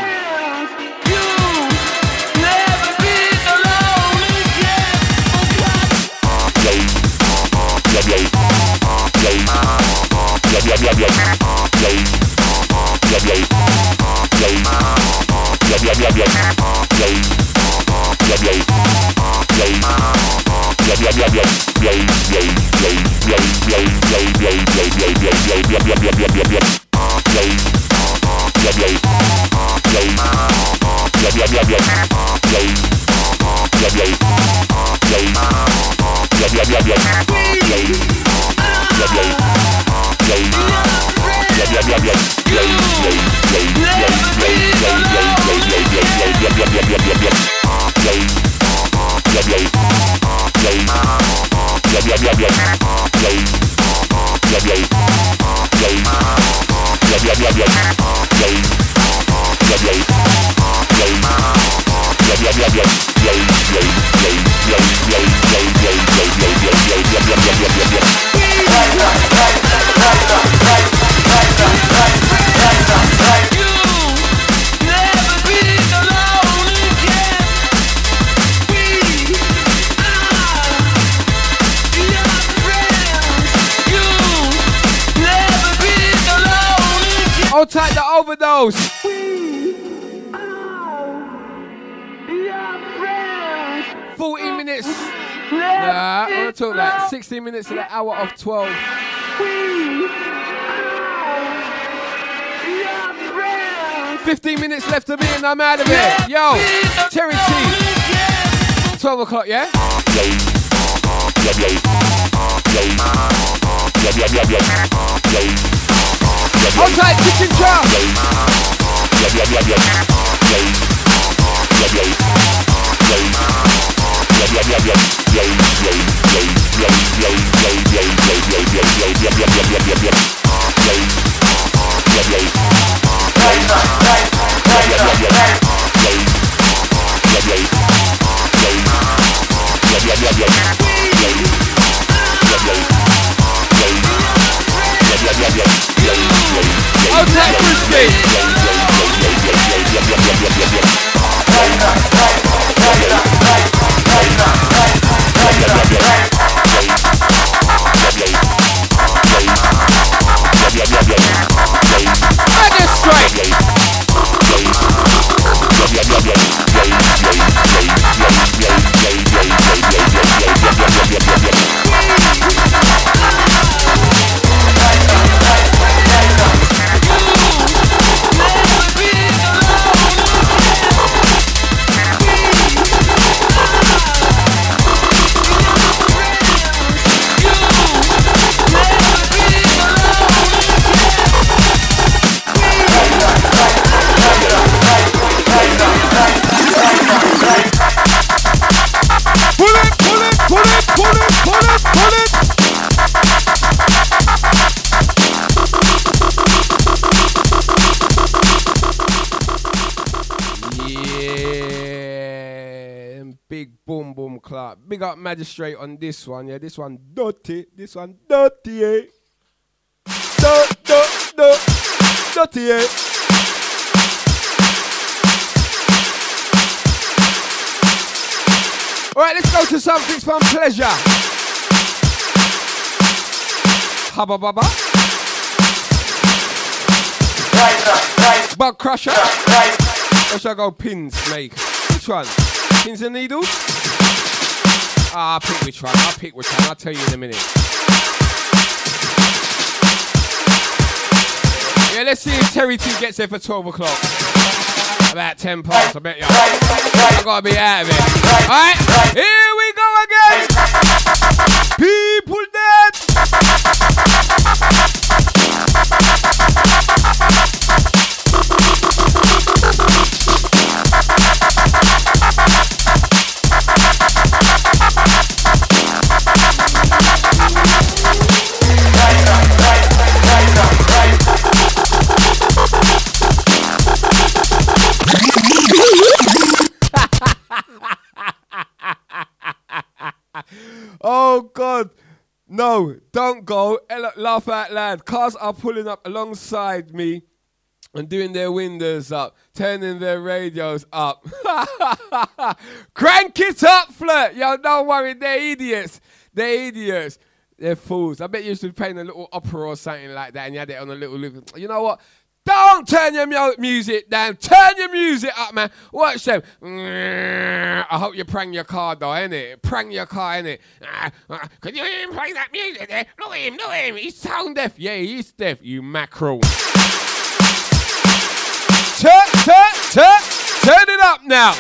Hold tight, the overdose. 14 minutes. Nah, I want to talk like 16 minutes to the hour of 12. 15 minutes left to me and I'm out of here. Yo, Terry T. 12 o'clock, yeah? Hold tight, kitchen jar. Outside Bruce. Big up Magistrate on this one, yeah. This one dirty. This one dirty, eh? Dirty, eh? Alright, let's go to something from pleasure. Hubba bubba. Bug crusher. Or should I go pins make? Which one? Pins and needles? I'll pick which one. I'll tell you in a minute. Yeah, let's see if Terry T gets there for 12 o'clock. About 10 past, I bet you. I gotta be out of it. Alright, here we go again. People dead. Oh God, no, don't go. Laugh out loud. Cars are pulling up alongside me and doing their windows up, turning their radios up. Crank it up, Flirt. Yo, don't worry, they're idiots. They're fools. I bet you should be playing a little opera or something like that and you had it on a little loop. You know what? Don't turn your music down. Turn your music up, man. Watch them. I hope you prang your car, though, innit? Prang your car, innit? Could you hear him playing that music there? Look at him. He's sound deaf. Yeah, he's deaf, you mackerel. Turn it up now.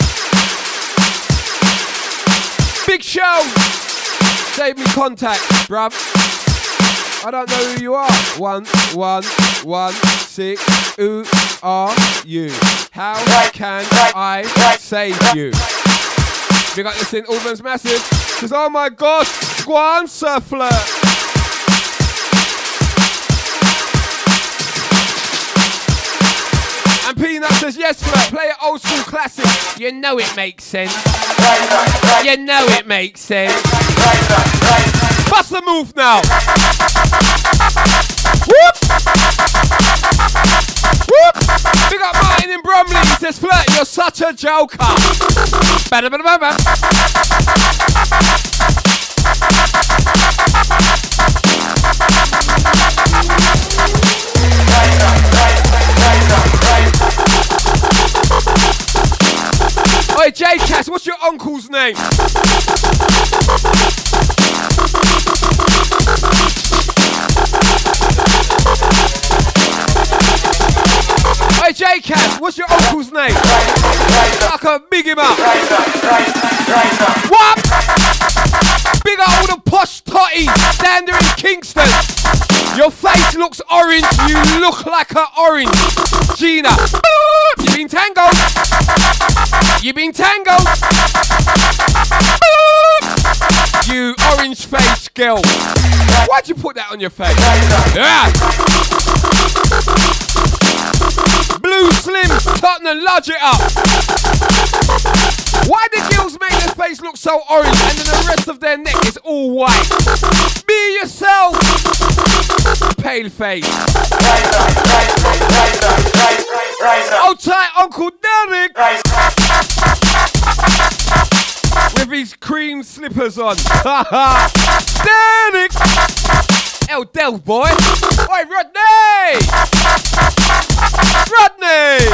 Big show. Save me contact, bruv. I don't know who you are. 116. Who are you? How can I save you? We got this in Albans Massive. Says, oh my God, go on, Sir Flirt. And Peanut says, yes, Flirt, play an old school classic. You know it makes sense. You know it makes sense. Bust the move now. Whoop! Whoop! Big up Martin in Bromley. He says, Flirt, you're such a joker. Ba-da-ba-da-ba-ba. Oi, J-Cass, what's your uncle's name? Hey J-Cass, what's your uncle's name? I can big him up. What? Big up all the posh totties down there in Kingston. Your face looks orange, you look like an orange. Gina, you been tangled. You been tangled. You orange face girl. Why'd you put that on your face? Yeah. Blue Slim, Tottenham, lodge it up. Why do girls make their face look so orange and then the rest of their neck is all white? Be yourself. Pale face. Oh, tight Uncle Derek. With his cream slippers on. Derek. El Del boy. Oi, Rodney! Rodney!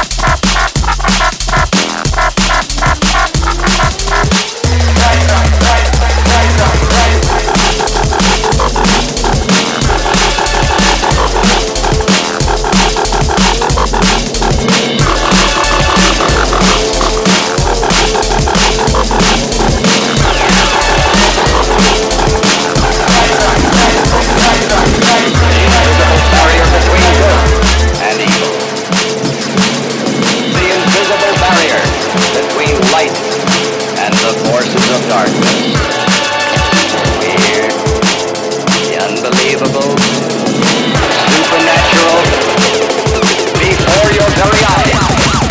Light and the forces of darkness. Weird, the unbelievable, supernatural, before your very eyes.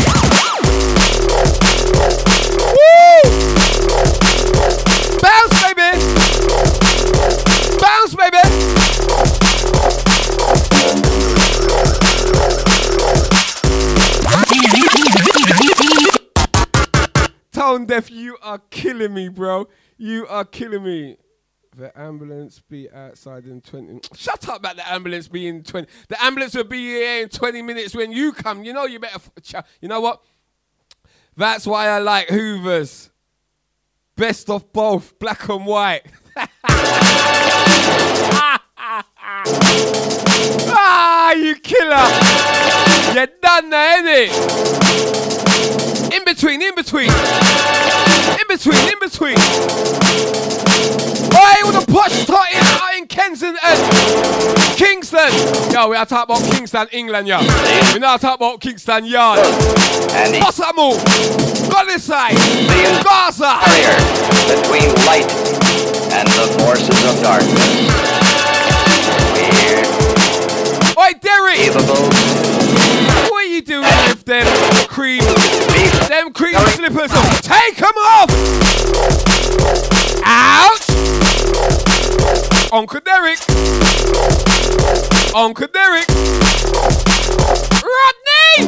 Woo! Bounce, baby! Bounce, baby! Tone Deaf, you are killing me, bro. You are killing me. The ambulance be outside in 20... Shut up about the ambulance being 20... The ambulance will be here in 20 minutes when you come. You know you better... You know what? That's why I like Hoovers. Best of both, black and white. Ah, you killer. You're done there, innit? In between. In between. Oi, all the posh totties out in Kensington and Kingston. Yo, we are talking about Kingston, England, yo. We now talk about Kingston Yard. What's that move? Go this side. Gaza. Barrier between light and the forces of darkness. Weird. Oi, Derek. Evil. What are you doing with them cream slippers? Take them off! Out! Uncle Derek! Rodney!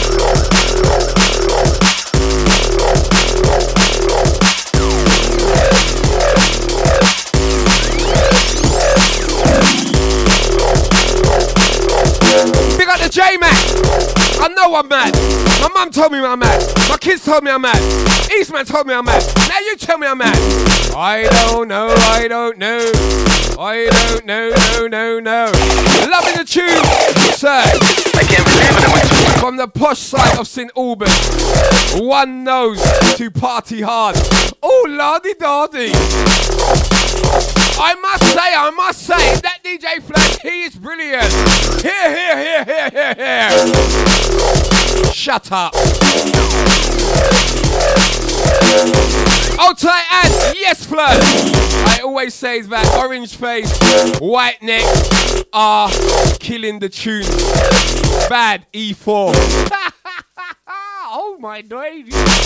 Big up the J-Mac! I know I'm mad. My mum told me I'm mad. My kids told me I'm mad. Eastman told me I'm mad. Now you tell me I'm mad. I don't know. No. Loving the tune, sir. I can't believe it. From the posh side of St. Albans. One nose to party hard. Oh, lardy-dardy. I must say, that DJ Flash, he is brilliant. Here. Shut up. Old tight and yes, Flash. I always say that orange face, white neck are killing the tune. Bad E4. Oh my days.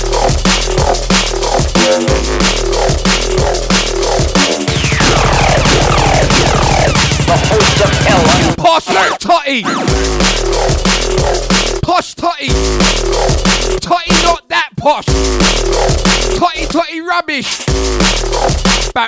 The host of hell. Posh Totty. Posh Totty. Totty not that posh. Totty rubbish. Bam.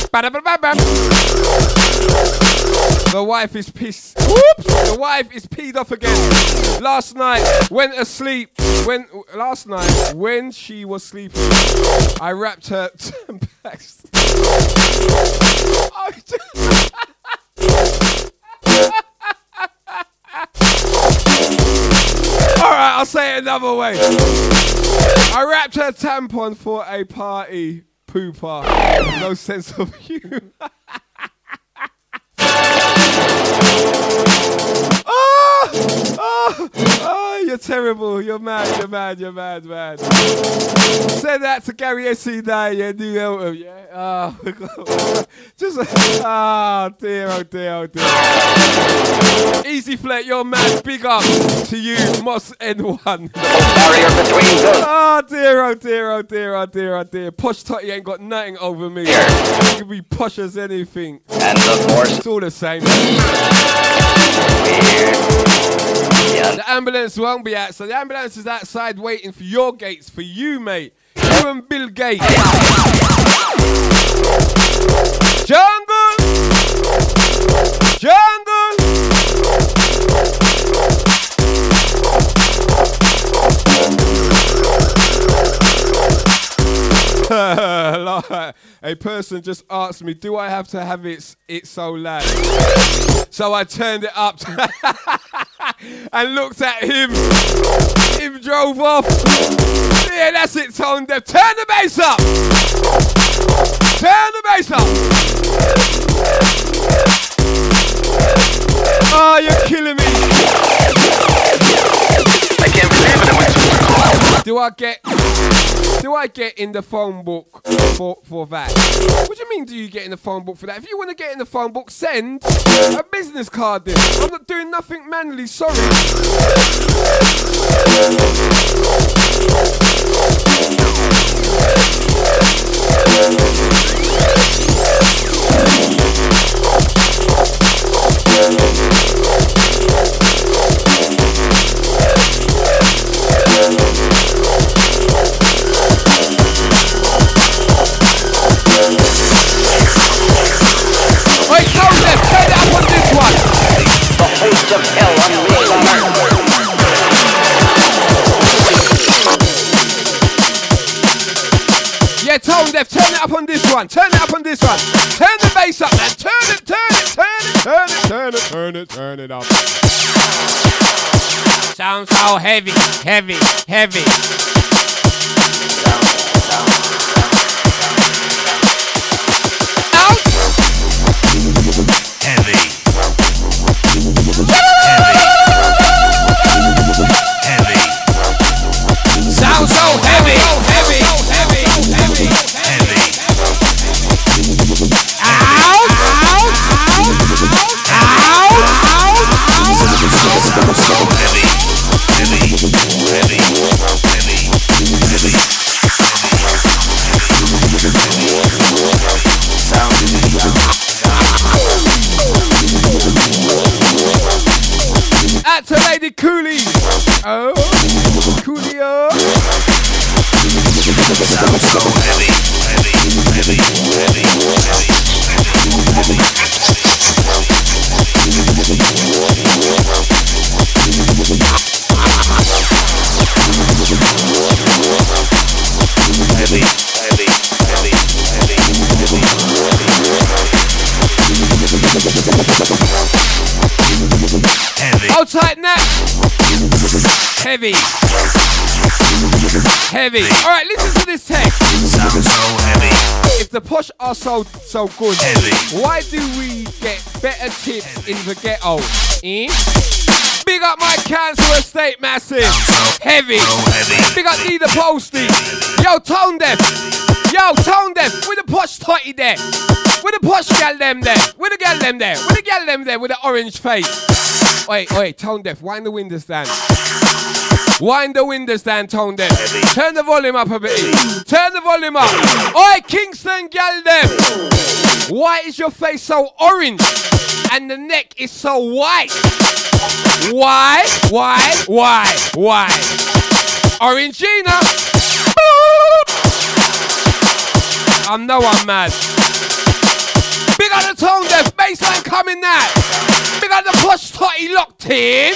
The wife is pissed. Whoops! The wife is peed off again. Last night, went asleep. When she was sleeping, I wrapped her bags. Alright, I'll say it another way. I wrapped her tampon for a party pooper. No sense of humor. Oh, you're terrible. You're mad. Send that to Gary S.C. Day, yeah, do help him, yeah? Just, dear. Easy Flat, you're mad. Big up to you, Moss N1. Barrier between them. Dear. Posh Totty ain't got nothing over me. You can be posh as anything. And the force. It's all the same. Weird. Yeah. The ambulance won't be out, so the ambulance is outside waiting for your gates, for you, mate. You and Bill Gates. Jungle! Jungle. A person just asked me, do I have to have it so loud? So I turned it up and looked at him. Him drove off. Yeah, that's it, Tone Deaf. Turn the bass up. Turn the bass up. Oh, you're killing me. I can't believe it went to the call. Do I get in the phone book for that? What do you mean, do you get in the phone book for that? If you want to get in the phone book, send a business card in. I'm not doing nothing manually, sorry. Wait, Tone Deaf, turn it up on this one. The host of hell unleashed on earth. Yeah, Tone Deaf, turn it up on this one. Turn it up on this one. Turn the bass up, man. Turn it up. Sounds so heavy. Out. Heavy. Sounds so heavy. Out to Lady Cooley. Oh, Coolio. Sounds so heavy. Hold tight now. Heavy. Alright, listen to this text. Sounds so heavy. If the posh are so good, Heavy. why do we get better tips in the ghetto? Big up my council estate massive. Heavy. Big up Need the Postie. Yo, Tone Deaf. With the posh totty there. With the posh gal them there. With the gal them there. With the orange face. Wait, Tone Deaf. Wind the windows down. Tone Deaf. Turn the volume up a bit. Turn the volume up. Oi, Kingston gal them. Why is your face so orange? And the neck is so white? Why? Orangina. I know I'm mad. Big up the Tone Deaf, bassline coming now. Big up the posh totty locked in.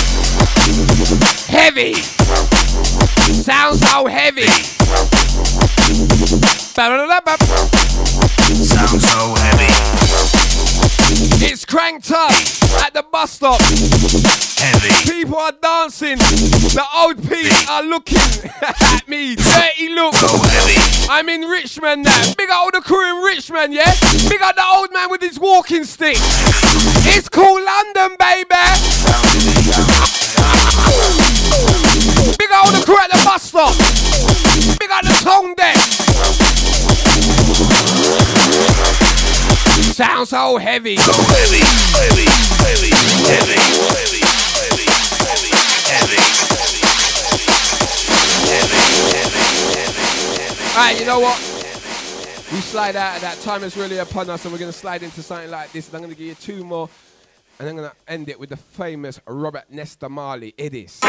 Heavy. Sounds so heavy. Sounds so heavy. It's cranked up at the bus stop. Heavy. People are dancing. The old people are looking at me. Dirty look. So heavy. I'm in Richmond now. Big up all the crew in Richmond, yeah? Big up the old man with his walking stick. It's called London, baby. Big up all the crew at the bus stop. Big up the Tone Deaf. Sounds so heavy. So heavy. Alright, you know what? We slide out of that. Time is really upon us, and we're going to slide into something like this. And I'm going to give you two more, and I'm going to end it with the famous Robert Nesta Marley. It is.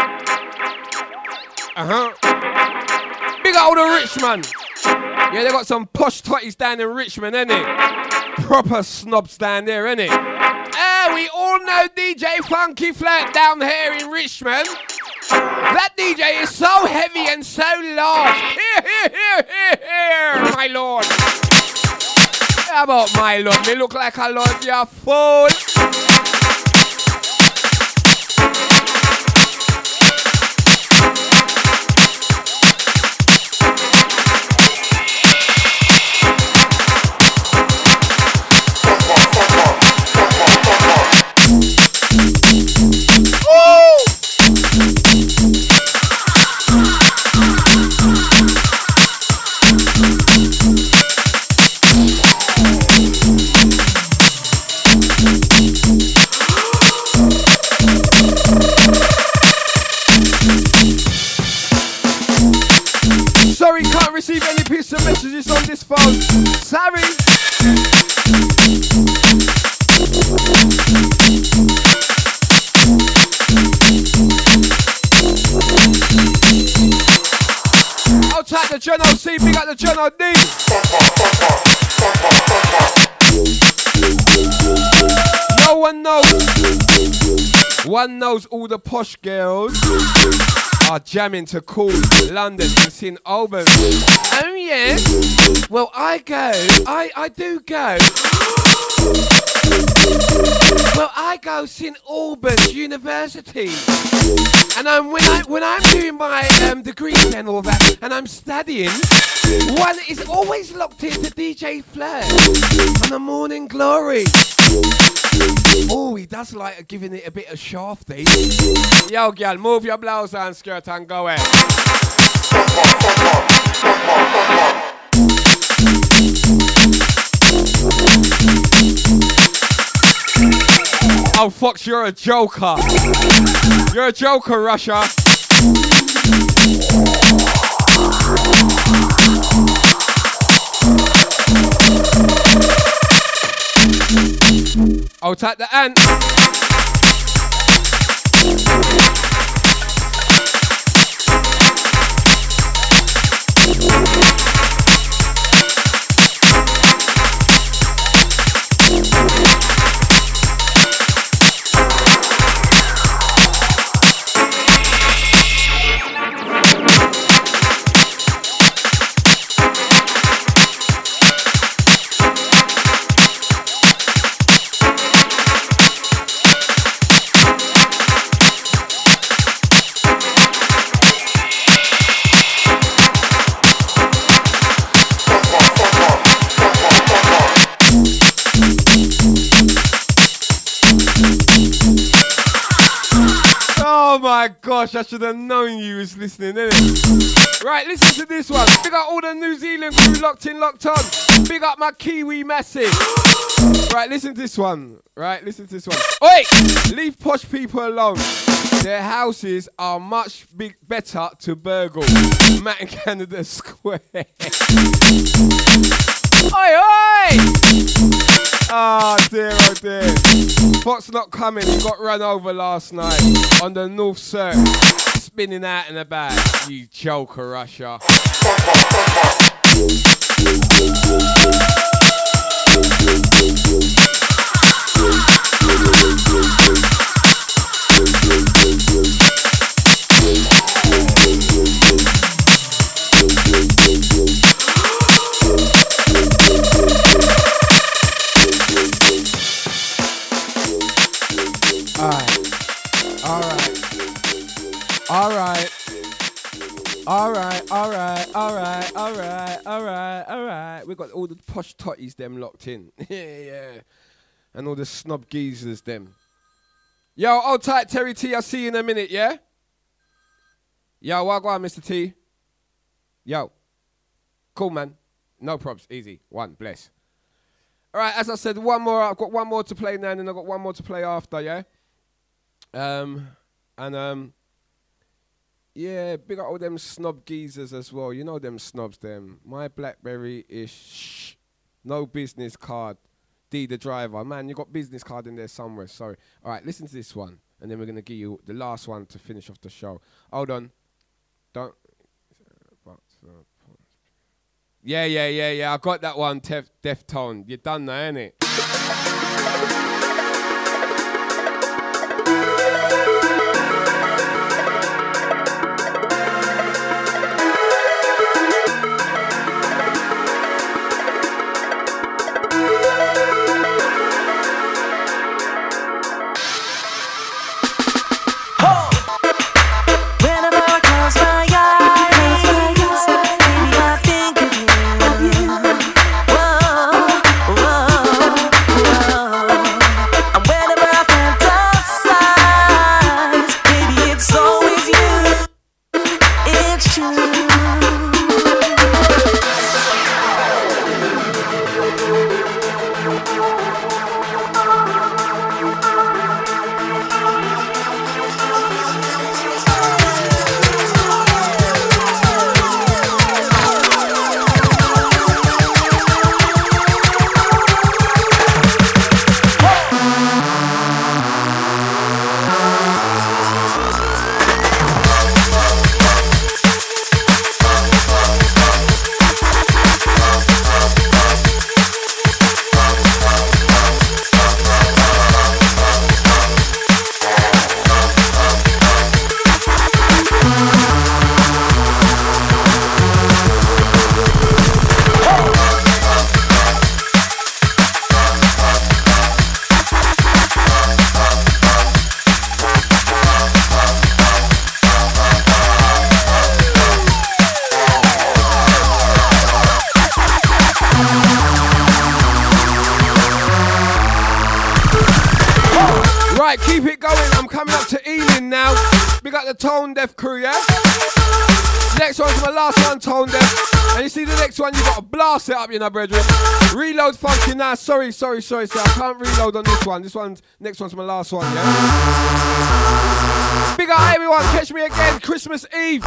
Big up all the Richmond. Yeah, they got some posh totties down in Richmond, innit? Proper snobs down there, innit? all know DJ Funky Flirt down here in Richmond. That DJ is so heavy and so large. Here, my lord. How about my lord? Me look like a lord, you fool. Sorry, can't receive any piece of messages on this phone. Sorry. I'll type the John O.C. Big up the John O.D. No one knows. One knows all the posh girls are jamming to cool London and St Albans. Oh yes. Well, I do go. Well, I go St Albans University, and when I'm doing my degree and all that, and I'm studying, one is always locked into DJ Flirt on the Morning Glory. Oh, he does like giving it a bit of shafty. Yo, girl, move your blouse and skirt and go ahead. Oh, Fox, you're a joker. You're a joker, Russia. I'll take the ant. Oh my gosh, I should have known you was listening, innit? Right, listen to this one. Big up all the New Zealand crew locked in, locked on. Big up my Kiwi massive. Right, listen to this one. Right, listen to this one. Oi! Leave posh people alone. Their houses are much better to burgle. Matt in Canada Square. Oi, oi! Oh dear. Fox not coming, he got run over last night on the North Cirque, spinning out and about. You joker, Russia. Alright. We've got all the posh totties them locked in. Yeah. And all the snob geezers them. Yo, hold tight, Terry T. I'll see you in a minute, yeah? Yo, what go on, Mr. T? Yo. Cool, man. No probs. Easy. One. Bless. Alright, as I said, one more. I've got one more to play now, and then I've got one more to play after, yeah? Yeah, big up all them snob geezers as well. You know them snobs, them. My BlackBerry is no business card. D the driver. Man, you got business card in there somewhere. Sorry. All right, listen to this one. And then we're going to give you the last one to finish off the show. Hold on. Don't. Yeah. I got that one, Deftone. You're done now, ain't it? keep it going. I'm coming up to Ealing now. We got the Tone Deaf crew, yeah? Next one's my last one, Tone Deaf. And you see the next one, you got to blast it up, you know, brethren. Reload funky now. Sorry, sir. I can't reload on this one. Next one's my last one, yeah? Big up everyone. Catch me again, Christmas Eve.